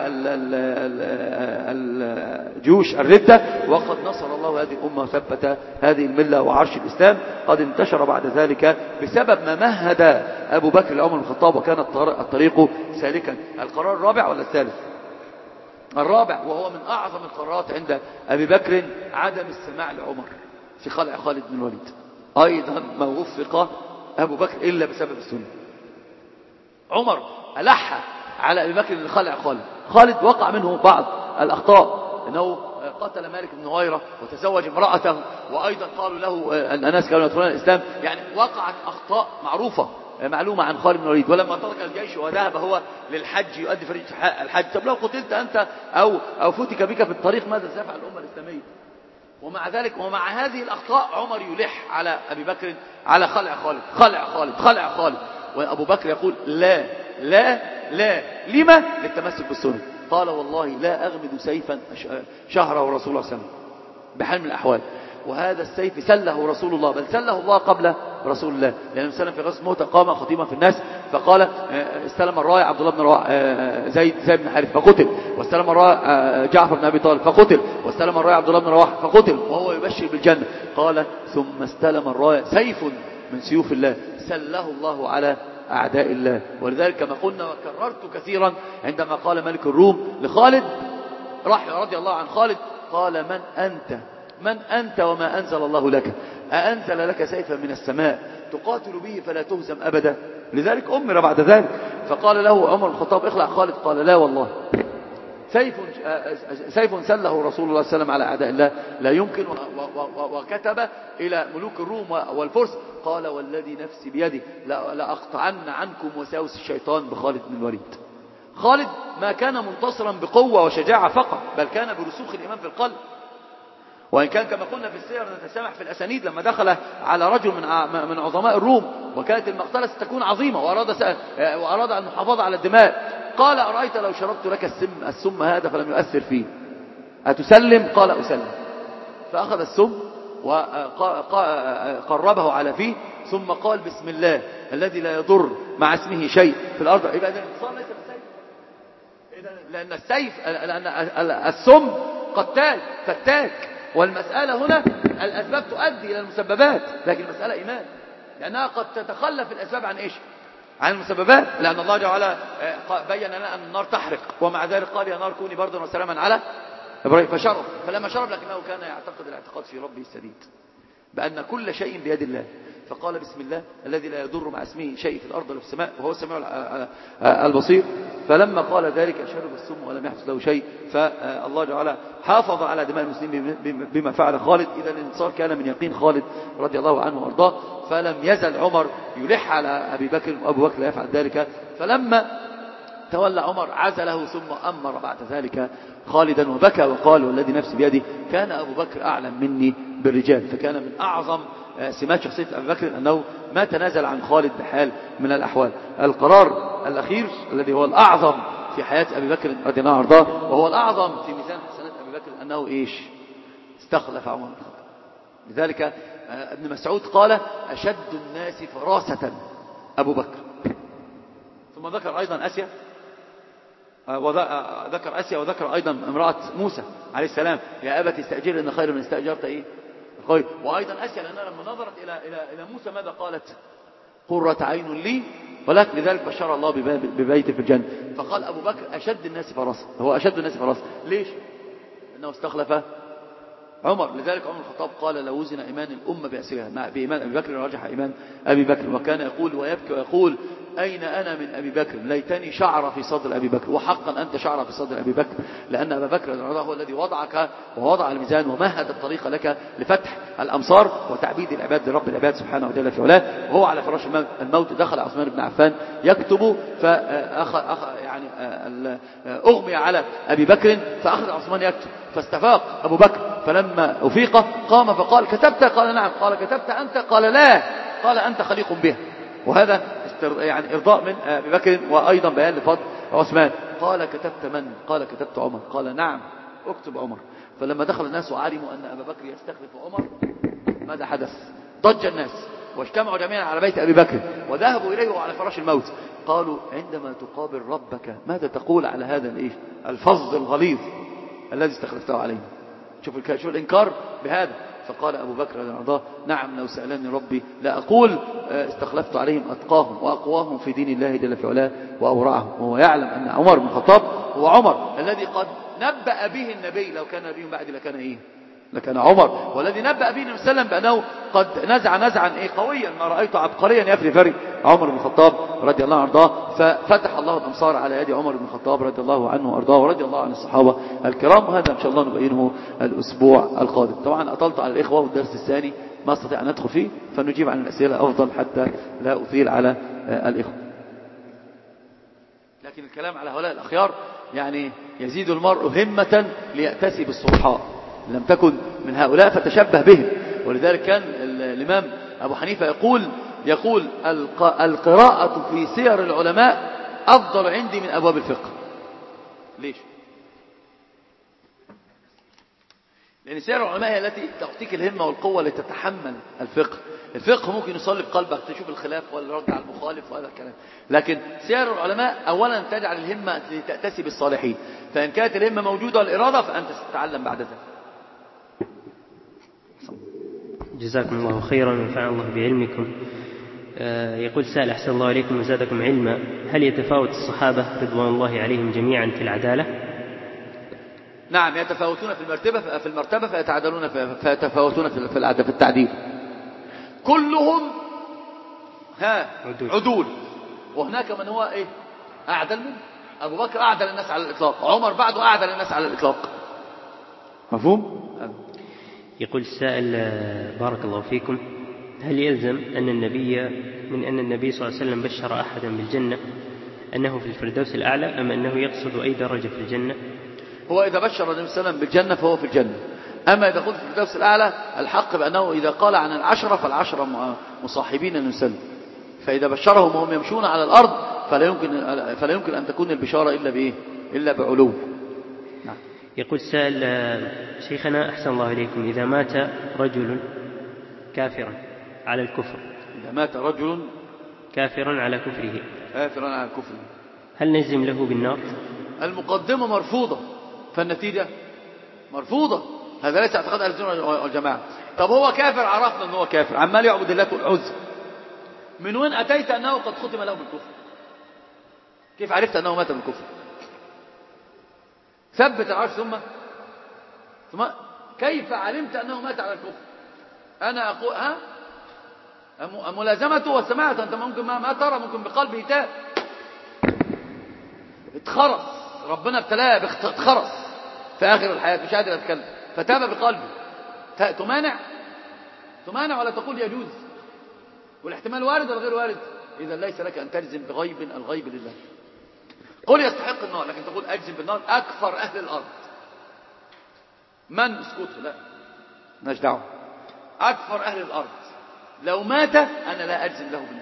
الجيوش الردة وقد نصر الله هذه الأمة وثبت هذه الملة وعرش الإسلام قد انتشر بعد ذلك بسبب ما مهد أبو بكر لعمر بن الخطاب وكان الطريق سالكا. القرار الرابع ولا الثالث؟ الرابع وهو من أعظم القرارات عند أبي بكر عدم السماع لعمر في خلع خالد بن الوليد. أيضا ما وفق أبو بكر إلا بسبب السنة. عمر ألح على أبي بكر لخلع خالد. خالد وقع منه بعض الأخطاء أنه قتل مالك بن نويرة وتزوج امرأته وأيضا قالوا له أن الناس كانوا يدخلون الإسلام يعني وقعت أخطاء معروفة معلومة عن خالد بن الوليد. ولما ترك الجيش وذهب هو للحج يؤدي فريضة الحج طب لو قتلت أنت أو أو فتك بك في الطريق ماذا سيفعل الأمة الإسلامية؟ ومع ذلك ومع هذه الأخطاء عمر يلح على أبي بكر على خلع خالد خلع خالد خلع خالد وأبو بكر يقول لا لا لا. لما؟ للتمسك بالسنة. قال والله لا أغمد سيفا شهره رسول الله صلى الله عليه وسلم بحال من الأحوال. وهذا السيف سله رسول الله، بل سله الله قبل رسول الله، لأنه سلم في غزوة مؤتة قام خطيبا في الناس فقال استلم الراية عبد الله بن رواحة زيد زيد بن حارثة فقتل، واستلم الراية جعفر بن أبي طالب فقتل، واستلم الراية عبد الله بن رواحة فقتل وهو يبشر بالجنة. قال ثم استلم الراية سيف من سيوف الله سله الله على أعداء الله. ولذلك كما قلنا وكررت كثيرا عندما قال ملك الروم لخالد رضي الله عن خالد قال من أنت من أنت وما أنزل الله لك، أأنزل لك سيفا من السماء تقاتل به فلا تهزم أبدا؟ لذلك أمر بعد ذلك فقال له عمر الخطاب اخلع خالد، قال لا والله سيف سيف سله رسول الله صلى الله عليه وسلم على أعداء الله لا يمكن. وكتب إلى ملوك الروم والفرس قال والذي نفسي بيده لأقطعن عنكم وساوس الشيطان بخالد بن الوليد. خالد ما كان منتصرا بقوة وشجاعة فقط، بل كان برسوخ الإيمان في القلب. وإن كان كما قلنا في السير نتسامح في الأسانيد لما دخل على رجل من من عظماء الروم وكانت المقتلة ستكون عظيمة وأراد وأراد المحافظة على الدماء قال أرأيت لو شربت لك السم السم هذا فلم يؤثر فيه أتسلم؟ قال أسلم. فأخذ السم وقربه على فيه ثم قال بسم الله الذي لا يضر مع اسمه شيء في الأرض. يبقى الانتصار ليس بالسيف، لأن السيف لأن السم قتال فتاك، والمسألة هنا الأسباب تؤدي إلى المسببات، لكن المسألة إيمان، لأنها قد تتخلف الأسباب عن إيش؟ عن المسببات، لأن الله جل وعلا بين لنا أن النار تحرق ومع ذلك قال يا نار كوني بردا وسلاما على إبراهيم فشرب، فلما شرب لكنه كان يعتقد الاعتقاد في ربه السديد بأن كل شيء بيد الله، فقال بسم الله الذي لا يضر مع اسمه شيء في الأرض ولا في السماء وهو السميع البصير. فلما قال ذلك شرب السم ولم يحدث له شيء، فالله جل وعلا حافظ على دماء المسلمين بما فعل خالد. إذا الانتصار كان من يقين خالد رضي الله عنه وارضاه، فلم يزل عمر يلح على أبي بكر وأبو بكر لا يفعل ذلك. فلما تولى عمر عزله ثم أمر بعد ذلك خالدا وبكى وقال والذي نفسي بيده كان أبو بكر أعلم مني بالرجال. فكان من أعظم سمات شخصية أبي بكر أنه ما تنازل عن خالد بحال من الأحوال. القرار الأخير الذي هو الأعظم في حياة أبي بكر رضي الله عنه وارضاه وهو الأعظم في ميزان حسنات أبي بكر أنه إيش؟ استخلف عمر بن الخطاب. لذلك ابن مسعود قال أشد الناس فراسة أبو بكر. ثم ذكر أيضا أسيا وذكر أسيا وذكر أيضا امرأة موسى عليه السلام يا أبت استأجر إن خير من استأجرت إيه الخير. وأيضا أسيا لأنها لما نظرت إلى إلى إلى موسى ماذا قالت؟ قرة عين لي ولكن لذلك بشر الله ببيت في الجنة. فقال أبو بكر أشد الناس فراسة، هو أشد الناس فراسة ليش؟ لأنه استخلف عمر. لذلك عمر الخطاب قال لو وزن إيمان الأمة بأسرها مع بإيمان أبي بكر رجح إيمان أبي بكر، وكان يقول ويبكي ويقول أين أنا من أبي بكر ليتني شعر في صدر أبي بكر. وحقا أنت شعر في صدر أبي بكر، لأن أبا بكر هو الذي وضعك ووضع الميزان ومهد الطريق لك لفتح الأمصار وتعبيد العباد لرب العباد سبحانه وتعالى في علاه. وهو على فراش الموت دخل عثمان بن عفان يكتب فأخ أخ يعني أغمي على أبي بكر فأخذ عثمان يكتب فاستفاق أبو بكر، فلما أفيق قام فقال كتبت؟ قال نعم. قال كتبت أنت؟ قال لا. قال أنت خليق به. وهذا يعني إرضاء من أبي بكر وأيضا بيان لفضل عثمان. قال كتبت من؟ قال كتبت عمر. قال نعم اكتب عمر. فلما دخل الناس وعلموا أن أبا بكر يستخلف عمر ماذا حدث؟ ضج الناس واجتمعوا جميعا على بيت أبي بكر وذهبوا إليه وعلى فراش الموت. قالوا عندما تقابل ربك ماذا تقول على هذا الإيه؟ الفظ الغليظ الذي استخلفته عليه؟ شوف شوف الإنكار بهذا. فقال أبو بكر رضي الله عنه نعم لو سألني ربي لا أقول استخلفت عليهم أتقاهم وأقواهم في دين الله جل في علاه وأورعهم. وهو يعلم أن عمر بن الخطاب هو عمر الذي قد نبأ به النبي لو كان نبي بعد لكان إيه؟ لكان عمر. والذي نبأ به النبي صلى الله عليه وسلم بأنه قد نزع نزعا إيه قويا ما رأيته عبقريا يفري فري عمر بن الخطاب رضي الله عنه وارضاه. ففتح الله الأمصار على يد عمر بن الخطاب رضي الله عنه وارضاه ورضي الله عن الصحابة الكرام. وهذا إن شاء الله نبينه الأسبوع القادم. طبعا أطلت على الإخوة والدرس الثاني ما استطيع أن ندخل فيه فنجيب عن الأسئلة أفضل حتى لا أثير على الإخوة. لكن الكلام على هؤلاء الأخيار يعني يزيد المرء همة ليأتسي بالصلحاء. لم تكن من هؤلاء فتشبه بهم. ولذلك كان الإمام أبو حنيفة يقول يقول القراءة في سير العلماء أفضل عندي من أبواب الفقه. ليش؟ لأن سير العلماء هي التي تعطيك الهمة والقوة لتتحمل الفقه. الفقه ممكن يصلي بقلبك تشوف الخلاف ولا رد على المخالف وهذا الكلام، لكن سير العلماء أولا تجعل الهمة لتأتسي بالصالحين، فإن كانت الهمة موجودة والإرادة فأنت ستتعلم بعد ذلك. جزاكم الله خيرا ونفعنا الله بعلمكم. يقول سائل أحسن الله عليكم وزادكم علما، هل يتفاوت الصحابة رضوان الله عليهم جميعا في العدالة؟ نعم يتفاوتون في المرتبة في المرتبة فيتعادلون فيتفاوتون في العدل في التعديل. كلهم ها عدول, عدول. وهناك من هو ايه أعدل منه. أبو بكر أعدل الناس على الإطلاق، عمر بعده أعدل الناس على الإطلاق. مفهوم؟ يقول السائل بارك الله فيكم، هل يلزم أن النبي من أن النبي صلى الله عليه وسلم بشر أحدا بالجنة أنه في الفردوس الأعلى، أم أنه يقصد أي درجة في الجنة؟ هو إذا بشر النبي صلى الله عليه وسلم بالجنة فهو في الجنة، أما إذا قلت في الفردوس الأعلى الحق بأنه إذا قال عن العشرة فالعشرة مصاحبين النسل، فإذا بشرهم وهم يمشون على الأرض فلا يمكن, فلا يمكن أن تكون البشارة إلا بإيه؟ إلا بعلو. نعم. يقول سائل شيخنا أحسن الله إليكم، إذا مات رجل كافرا على الكفر إذا مات رجل كافرا على كفره كافرا على الكفر هل نجزم له بالنار؟ المقدمة مرفوضة فالنتيجة مرفوضة. هذا ليس اعتقاد أهل السنة والجماعة. طب هو كافر، عرفنا أنه هو كافر، عمال يعبد الله والعزى، من وين أتيت أنه قد ختم له بالكفر؟ كيف عرفت أنه مات بالكفر؟ ثبت العرش ثم ثم كيف علمت أنه مات على الكفر؟ أنا أقول ها ملازمته وسماعته. أنت ممكن ما ترى، ممكن بقلبه تاب اتخرص، ربنا ابتلاه اتخرص في آخر الحياة مش قادر يتكلم فتاب بقلبه. تمانع تمانع ولا تقول يجوز؟ والاحتمال وارد ولا غير وارد؟ إذا ليس لك أن تجزم بغيب، الغيب لله. قل يستحق النار، لكن تقول أجزم بالنار أكثر أهل الأرض من اسكت لا مالناش دعوة. أكثر أهل الأرض لو مات أنا لا أجزم له بالنار.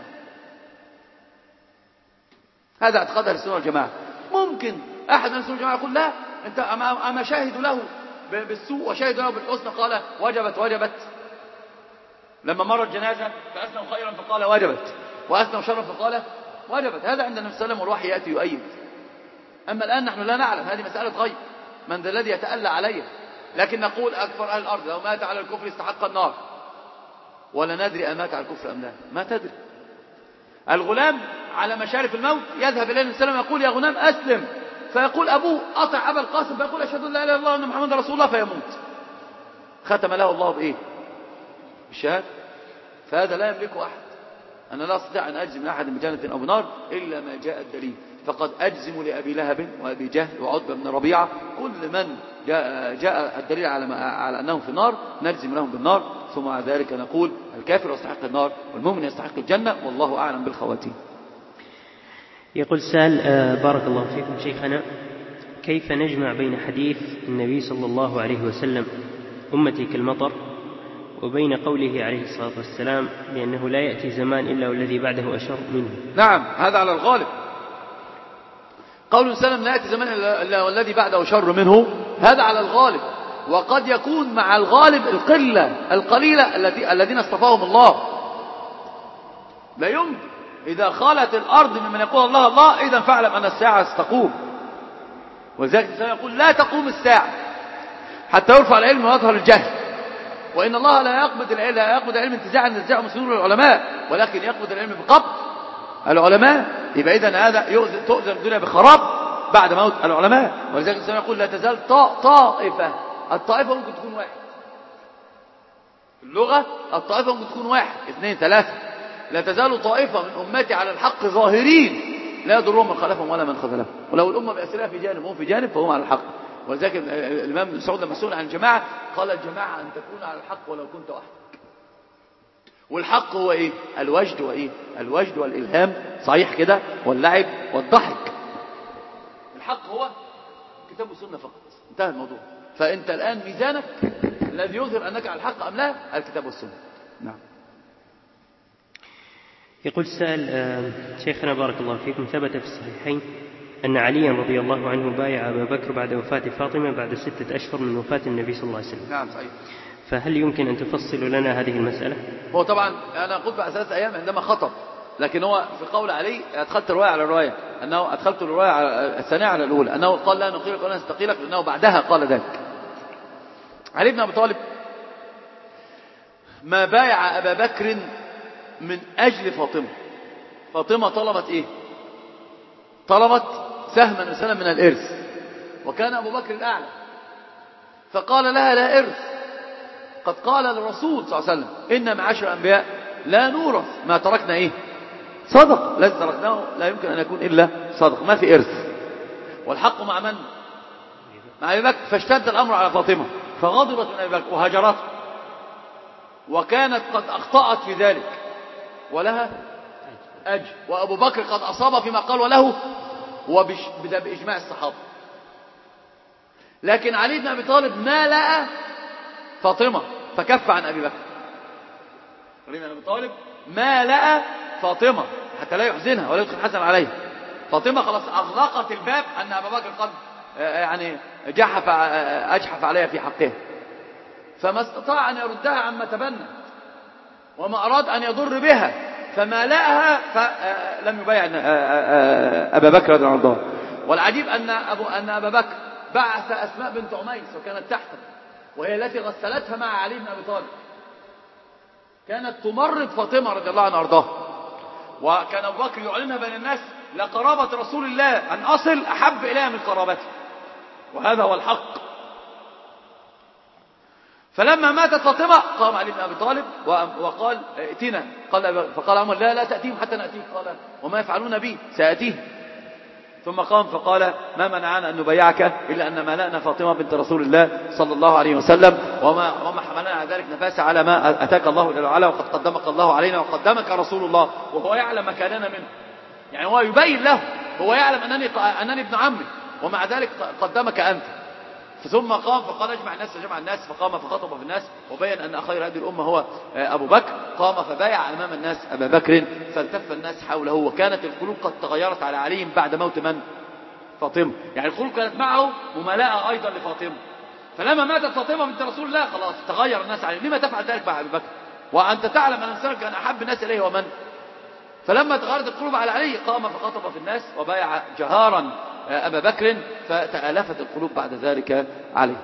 هذا اعتقاد أهل السنة والجماعة. ممكن أحد من السنة والجماعة يقول لا أنت أما شاهدوا له بالسوء وشاهدوا له بالحسن قال وجبت وجبت. لما مرت جنازة فأثنوا خيرا فقال وجبت، وأثنوا شرا فقال وجبت. هذا عند النبي صلى الله عليه وسلم والوحي يأتي يؤيد. أما الآن نحن لا نعلم، هذه مسألة غيب، من ذا الذي يتألى عليه. لكن نقول أكثر أهل الأرض لو مات على الكفر استحق النار، ولا ندري أن مات على الكفر أم لا، ما تدري. الغلام على مشارف الموت يذهب إليه النبي صلى الله عليه وسلم يقول يا غلام أسلم، فيقول أبوه أطع أبا القاسم، فيقول أشهد أن لا إله إلا الله وأن محمد رسول الله، فيموت. ختم له الله بإيه؟ بالشهادة. فهذا لا يملكه أحد. أنا لا أستطيع أن أجزم لأحد بجنة أو بنار إلا ما جاء الدليل. فقد أجزم لأبي لهب وأبي جهل وعتبة بن ربيعة، كل من جاء, جاء الدليل على, على أنهم في النار نجزم لهم بالنار، ثم مع ذلك نقول الكافر يستحق النار والمؤمن يستحق الجنة، والله أعلم بالخواتيم. يقول سال بارك الله فيكم شيخنا، كيف نجمع بين حديث النبي صلى الله عليه وسلم أمتي كالمطر وبين قوله عليه الصلاة والسلام لأنه لا يأتي زمان إلا والذي بعده أشر منه؟ نعم هذا على الغالب. قول سلم لا يأتي زمان إلا والذي بعده أشر منه، هذا على الغالب. وقد يكون مع الغالب القلة القليلة التي الذين اصطفاهم الله. لا يمكن إذا خالت الأرض ممن يقول الله الله إذا فاعلم أن الساعة ستقوم. ولذلك الإنسان يقول لا تقوم الساعة حتى يرفع العلم ويظهر الجهل. وإن الله لا يقبض العلم لا يقبض العلم انتزاعا نزاعه من صدور العلماء، ولكن يقبض العلم بقبض العلماء. يبقى إذن هذا تؤذن الدنيا بخراب بعد موت العلماء. ولذلك الإنسان يقول لا تزال طائفة. الطائفة ممكن تكون واحد. اللغة الطائفة ممكن تكون واحد اثنين ثلاثة. لا تزال طائفة من أمتي على الحق ظاهرين لا يضرهم من خلفهم ولا من خذلهم. ولو الأمة بأسرها في جانب وهم في جانب فهم على الحق. ولذلك الإمام ابن سعود لما سئل عن الجماعة قال الجماعة أن تكون على الحق ولو كنت وحدك. والحق هو إيه؟ الوجد وإيه؟ الوجد والإلهام، صحيح كده، واللعب والضحك. الحق هو كتاب السنة فقط، انتهى الموضوع. فأنت الآن ميزانك الذي يظهر أنك على الحق أم لا الكتاب والسنة. نعم. يقول السائل شيخنا بارك الله فيكم، ثبت في الصحيحين أن عليا رضي الله عنه بايع أبا بكر بعد وفاة فاطمة بعد ستة أشهر من وفاة النبي صلى الله عليه وسلم. نعم صحيح. فهل يمكن أن تفصل لنا هذه المسألة؟ هو طبعا أنا قلت بعد ثلاث أيام عندما خطب، لكن هو في قول علي أدخلت الرواية على الرواية، أنه أدخلت الرواية على الثانية على الأولى، أنه قال لا نقيلك ولا نستقيلك، لأنه بعدها قال ذلك. علي بن أبي طالب ما بايع أبا بكر من أجل فاطمة. فاطمة طلبت إيه؟ طلبت سهما وسهما من الإرث، وكان أبو بكر الأعلى، فقال لها لا إرث، قد قال الرسول صلى الله عليه وسلم إن معاشر الأنبياء لا نورث ما تركنا إيه؟ صدق، الذي تركناه لا يمكن أن يكون إلا صدق، ما في إرث. والحق مع من؟ مع أبي بكر. فاشتد الأمر على فاطمة فغضبت من أبي بكر وهجرته، وكانت قد أخطأت في ذلك ولها أجر، وأبو بكر قد أصاب فيما قال وله، وبدأ بإجماع الصحابة. لكن علي بن أبي طالب ما لقى فاطمة فكف عن أبي بكر. علي بن أبي طالب ما لقى فاطمة حتى لا يحزنها ولا يدخل حسن عليها. فاطمة خلاص أغلقت الباب أن أبا بكر قد يعني جحف أجحف عليها في حقها، فما استطاع أن يردها عما تبنى، وما أراد أن يضر بها، فما لقاها فلم يبايع أبا بكر رضي الله عنه. والعجيب أن أبو أن أبا بكر بعث أسماء بنت عميس وكانت تحته، وهي التي غسلتها مع علي بن أبي طالب، كانت تمرض فاطمة رضي الله عنها وارضاها، وكان أبو بكر يعلنها بين الناس لقرابة رسول الله أن أصل أحب إليها من قرابته، وهذا هو الحق. فلما ماتت فاطمة قام علي بن أبي طالب وقال ائتنا، قال فقال عمر لا لا تأتيهم حتى نأتيك، قال وما يفعلون بي سأتيه. ثم قام فقال ما منعنا أن نبايعك إلا أن ملأنا فاطمة بنت رسول الله صلى الله عليه وسلم، وما, وما حملنا على ذلك نفاسة على ما أتاك الله جل وعلا، وقد قدمك الله علينا وقدمك رسول الله، وهو يعلم مكاننا منه، يعني هو يبين له، هو يعلم أنني, أنني ابن عمي، ومع ذلك قدمك أنت. ثم قام فقال اجمع الناس، فجمع الناس، فقام فخطب في الناس وبين أن خير هذه الأمة هو أبو بكر. قام فبايع أمام الناس أبا بكر، فالتف الناس حوله، وكانت القلوب قد تغيرت على علي بعد موت من؟ فاطمة. يعني القلوب كانت معه مملأة أيضا لفاطمة، فلما ماتت فاطمة بنت رسول الله خلاص تغير الناس عليه. لما تفعل ذلك مع أبي بكر وأنت تعلم أن الإنسان كان أحب الناس إليه ومن؟ فلما تغيرت القلوب على علي قام فخطب في الناس وبايع جهارا أبا بكر، فتألفت القلوب بعد ذلك عليه.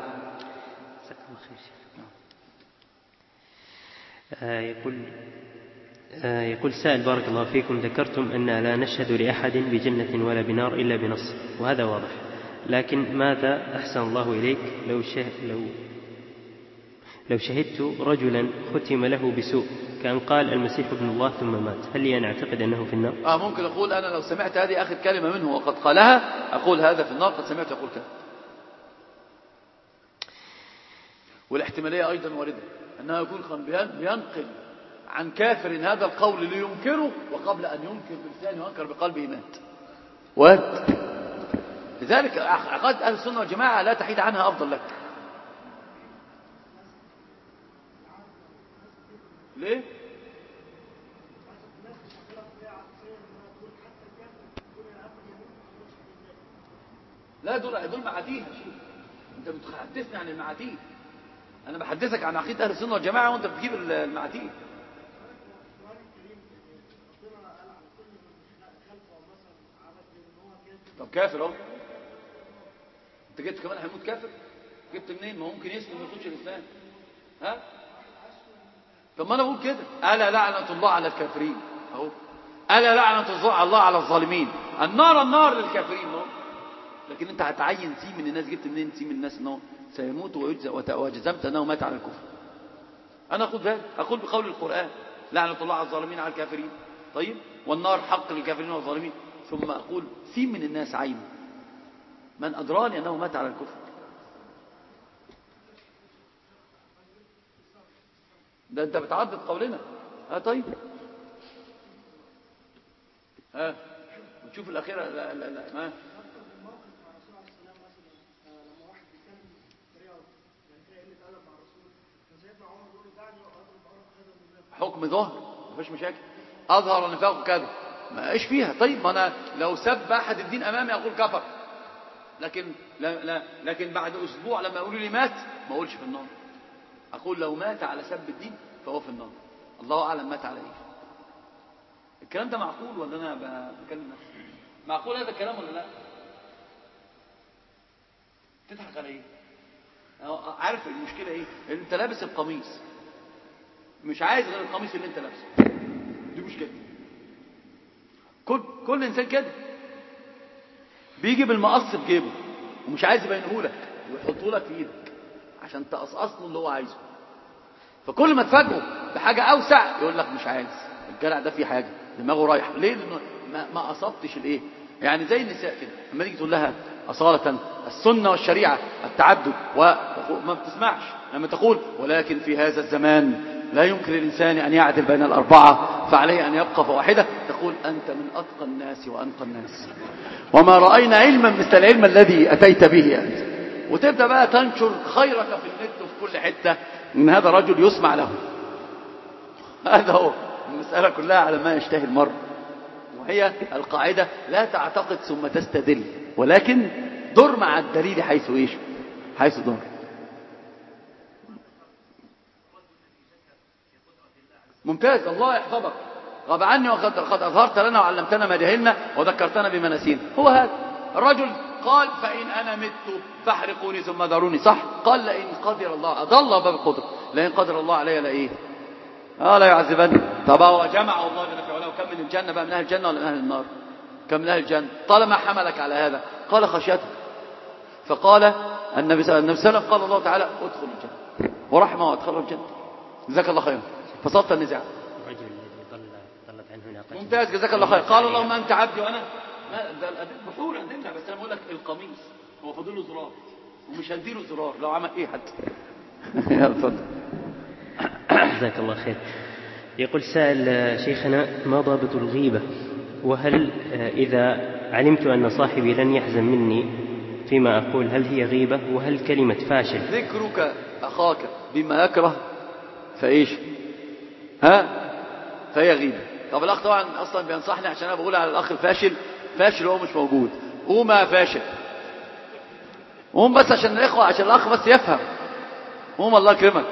آه يقول آه يقول سائل بارك الله فيكم، ذكرتم أن لا نشهد لأحد بجنة ولا بنار إلا بنص، وهذا واضح، لكن ماذا أحسن الله إليك لو شه لو لو شهدت رجلا ختم له بسوء كان قال المسيح ابن الله ثم مات، هل لي أن أعتقد أنه في النار؟ آه ممكن أقول أنا لو سمعت هذه أخذ كلمة منه وقد قالها أقول هذا في النار، قد سمعت يقول كذا. والاحتمالية أيضا واردة أنه يكون بينقل عن كافر هذا القول لينكره، وقبل أن ينكر بلسانه وينكر بقلبه مات. وارد. لذلك عقائد أهل السنة والجماعة لا تحيد عنها أفضل لك. ليه؟ لا دول دول معاتيه. انت بتحدثني عن المعاتيه، انا بحدثك عن عقيده اهل السنه والجماعه وانت بتجيب المعاتيه. طب كافر اهو، انت جبت كمان هيموت كافر؟ جبت منين؟ ما ممكن يسلم ويخش الاسلام. ها؟ طب ما انا بقول كده، الا لعنه الله على الكافرين اهو، الا لعنه الله على الظالمين، النار النار للكافرين اهو. لكن انت هتعين سي من الناس، جبت منين سي من الناس انه سيموت ويجزى، وجزمت انه مات على الكفر. انا اقول ذلك، اقول بقول القران لعنه الله على الظالمين على الكافرين، طيب والنار حق للكافرين والظالمين، ثم اقول سي من الناس عين من ادراني انه مات على الكفر. ده انت بتعدد قولنا. اه طيب ها آه. وتشوف الاخيره. لا لا لا ما حكم ظهر مفيش مشاكل، اظهر النفاق كذا ما ايش فيها. طيب ما انا لو سب احد الدين امامي اقول كفر، لكن لا لا لكن بعد اسبوع لما يقولوا لي مات ما اقولش في النار، اقول لو مات على سب الدين فهو في النار، الله اعلم مات على ايه. الكلام ده معقول ولا انا بكلم نفسي؟ معقول هذا الكلام ولا لا؟ تضحك على ايه؟ عارف المشكله ايه؟ انت لابس القميص مش عايز غير القميص اللي انت لابسه، دي مشكله. كل كل انسان كده بيجي بالمقص في جيبه ومش عايز يبينه لك ويحطه لك في ايدك عشان تقصقص له اللي هو عايزه، فكل ما تفاجئه بحاجه اوسع يقول لك مش عايز، الجرع ده فيه حاجه دماغه رايح ليه؟ لانه ما, ما قصدتش الايه. يعني زي النساء كده لما تيجي تقول لها اصاله السنه والشريعه التعدد وما بتسمعش، لما تقول ولكن في هذا الزمان لا يمكن للإنسان أن يعدل بين الأربعة فعليه أن يبقى فواحدة، تقول أنت من أتقى الناس وأنقى الناس وما رأينا علما مثل العلم الذي أتيت به أنت، وتبدأ بقى تنشر خيرك في النت وفي كل حتة إن هذا رجل يسمع له. هذا هو المسألة كلها على ما يشتهي المرء، وهي القاعدة لا تعتقد ثم تستدل، ولكن در مع الدليل حيث إيش حيث در. ممتاز، الله يحفظك. غاب عني وقد أظهرت لنا وعلمتنا ما جهلنا وذكرتنا بما نسينا. هو هذا الرجل قال فإن أنا مت فاحرقوني ثم ذروني، صح؟ قال لئن قدر الله، أضل باب القدر، لئن قدر الله علي لإيه؟ آه لا يعذبني. طب هو جمع الله جل في علاه وكم من الجنة بقى، من أهل الجنة ولا من أهل النار؟ كم من أهل الجنة؟ طالما حملك على هذا قال خشيته، فقال النبي صلى الله عليه وسلم قال الله تعالى ادخل الجنة ورحمه وادخله الجنة. جزاك الله خيرا. فصلت النزاع. الرجل الذي ضل ضلت عنه ناقته. ممتاز، جزاك الله خير. قال اللهم انت عبدي وانا ده بحور عندنا، بس انا بقول لك القميص هو فاضل له زرار ومش هنديله زرار لو عمل ايه حد. يلا اتفضل. جزاك الله خير. يقول سائل شيخنا ما ضابط الغيبة، وهل إذا علمت أن صاحبي لن يحزن مني فيما أقول هل هي غيبة، وهل كلمة فاشل ذكرك أخاك بما يكره فإيش ها فهي غيبة. طب الأخ طبعا أصلا بينصحني عشان أنا بقول على الأخ الفاشل فاشل وهو مش موجود، قوم يا فاشل قوم بس عشان الإخوة، عشان الأخ بس يفهم، قوم الله يكرمك.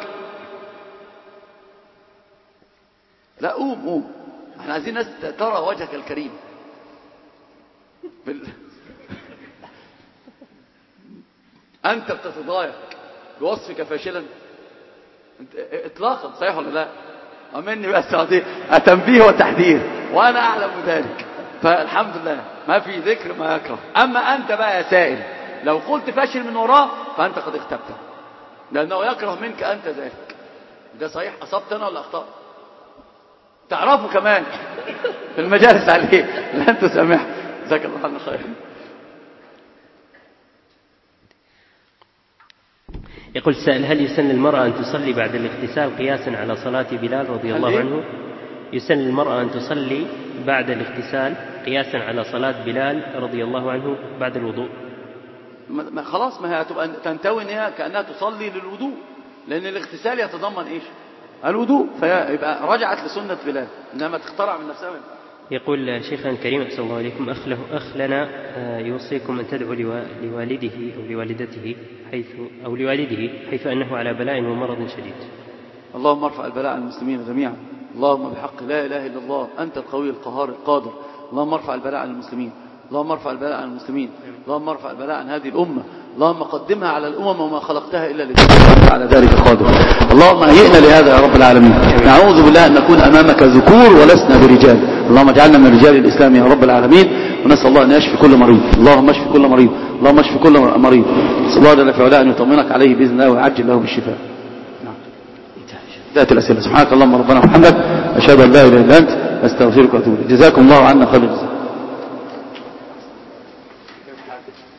لا قوم قوم، احنا عايزين ناس ترى وجهك الكريم بال... أنت بتتضايق بوصفك فاشلا إطلاقا، صحيح ولا لا؟ أمني بس هذه تنبيه وتحذير وأنا أعلم ذلك، فالحمد لله ما في ذكر ما يكره. أما أنت بقى يا سائل لو قلت فاشل من وراه فأنت قد اختبته، لأنه يكره منك أنت ذلك. ده صحيح، أصبت أنا ولا أخطأت؟ تعرفوا كمان في المجالس عليه لن تسامح. جزاك الله عنه خير. يقول السائل هل يسن للمرأة أن تصلي بعد الاغتسال قياسا على صلاة بلال رضي الله عنه؟ يسن للمرأة أن تصلي بعد الاغتسال قياسا على صلاة بلال رضي الله عنه بعد الوضوء؟ ما خلاص، ما هي هتبقى تنتوي ان هي كأنها تصلي للوضوء، لأن الاغتسال يتضمن إيش؟ الوضوء، فيبقى رجعت لسنة بلال، إنما تخترع من نفسها. يقول شيخنا الكريم أحسن الله إليكم أخ, أخ لنا يوصيكم أن تدعو لوالده أو لوالدته حيث أو لوالده حيث أنه على بلاء ومرض شديد. اللهم ارفع البلاء عن المسلمين جميعا، اللهم بحق لا إله إلا الله أنت القوي القهار القادر، اللهم ارفع البلاء عن المسلمين، اللهم ارفع البلاء عن المسلمين، اللهم ارفع البلاء عن هذه الأمة، اللهم قدمها على الأمم وما خلقتها إلا لتكون على ذلك قادر. اللهم هيئنا لهذا يا رب العالمين. نعوذ بالله أن نكون أمامك ذكور ولسنا برجال، اللهم اجعلنا من رجال الإسلام يا رب العالمين. ونسأل الله أن يشفي كل مريض، اللهم اشفي كل مريض، اللهم اشفي كل مريض. نسأل الله جل في علاه أن يطمئنك عليه بإذن الله ويعجل له بالشفاء. ذات الأسئلة. سبحانك اللهم ربنا وبحمدك أشهد أن لا إله إلا أنت أستغفرك وأتوب إليك. جزاكم الله عنا خير الجزاء.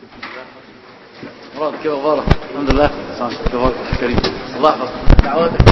مراد كيف أخبارك؟ الحمد لله. كيف أخبارك كريم؟ الله يحفظك. دعواتك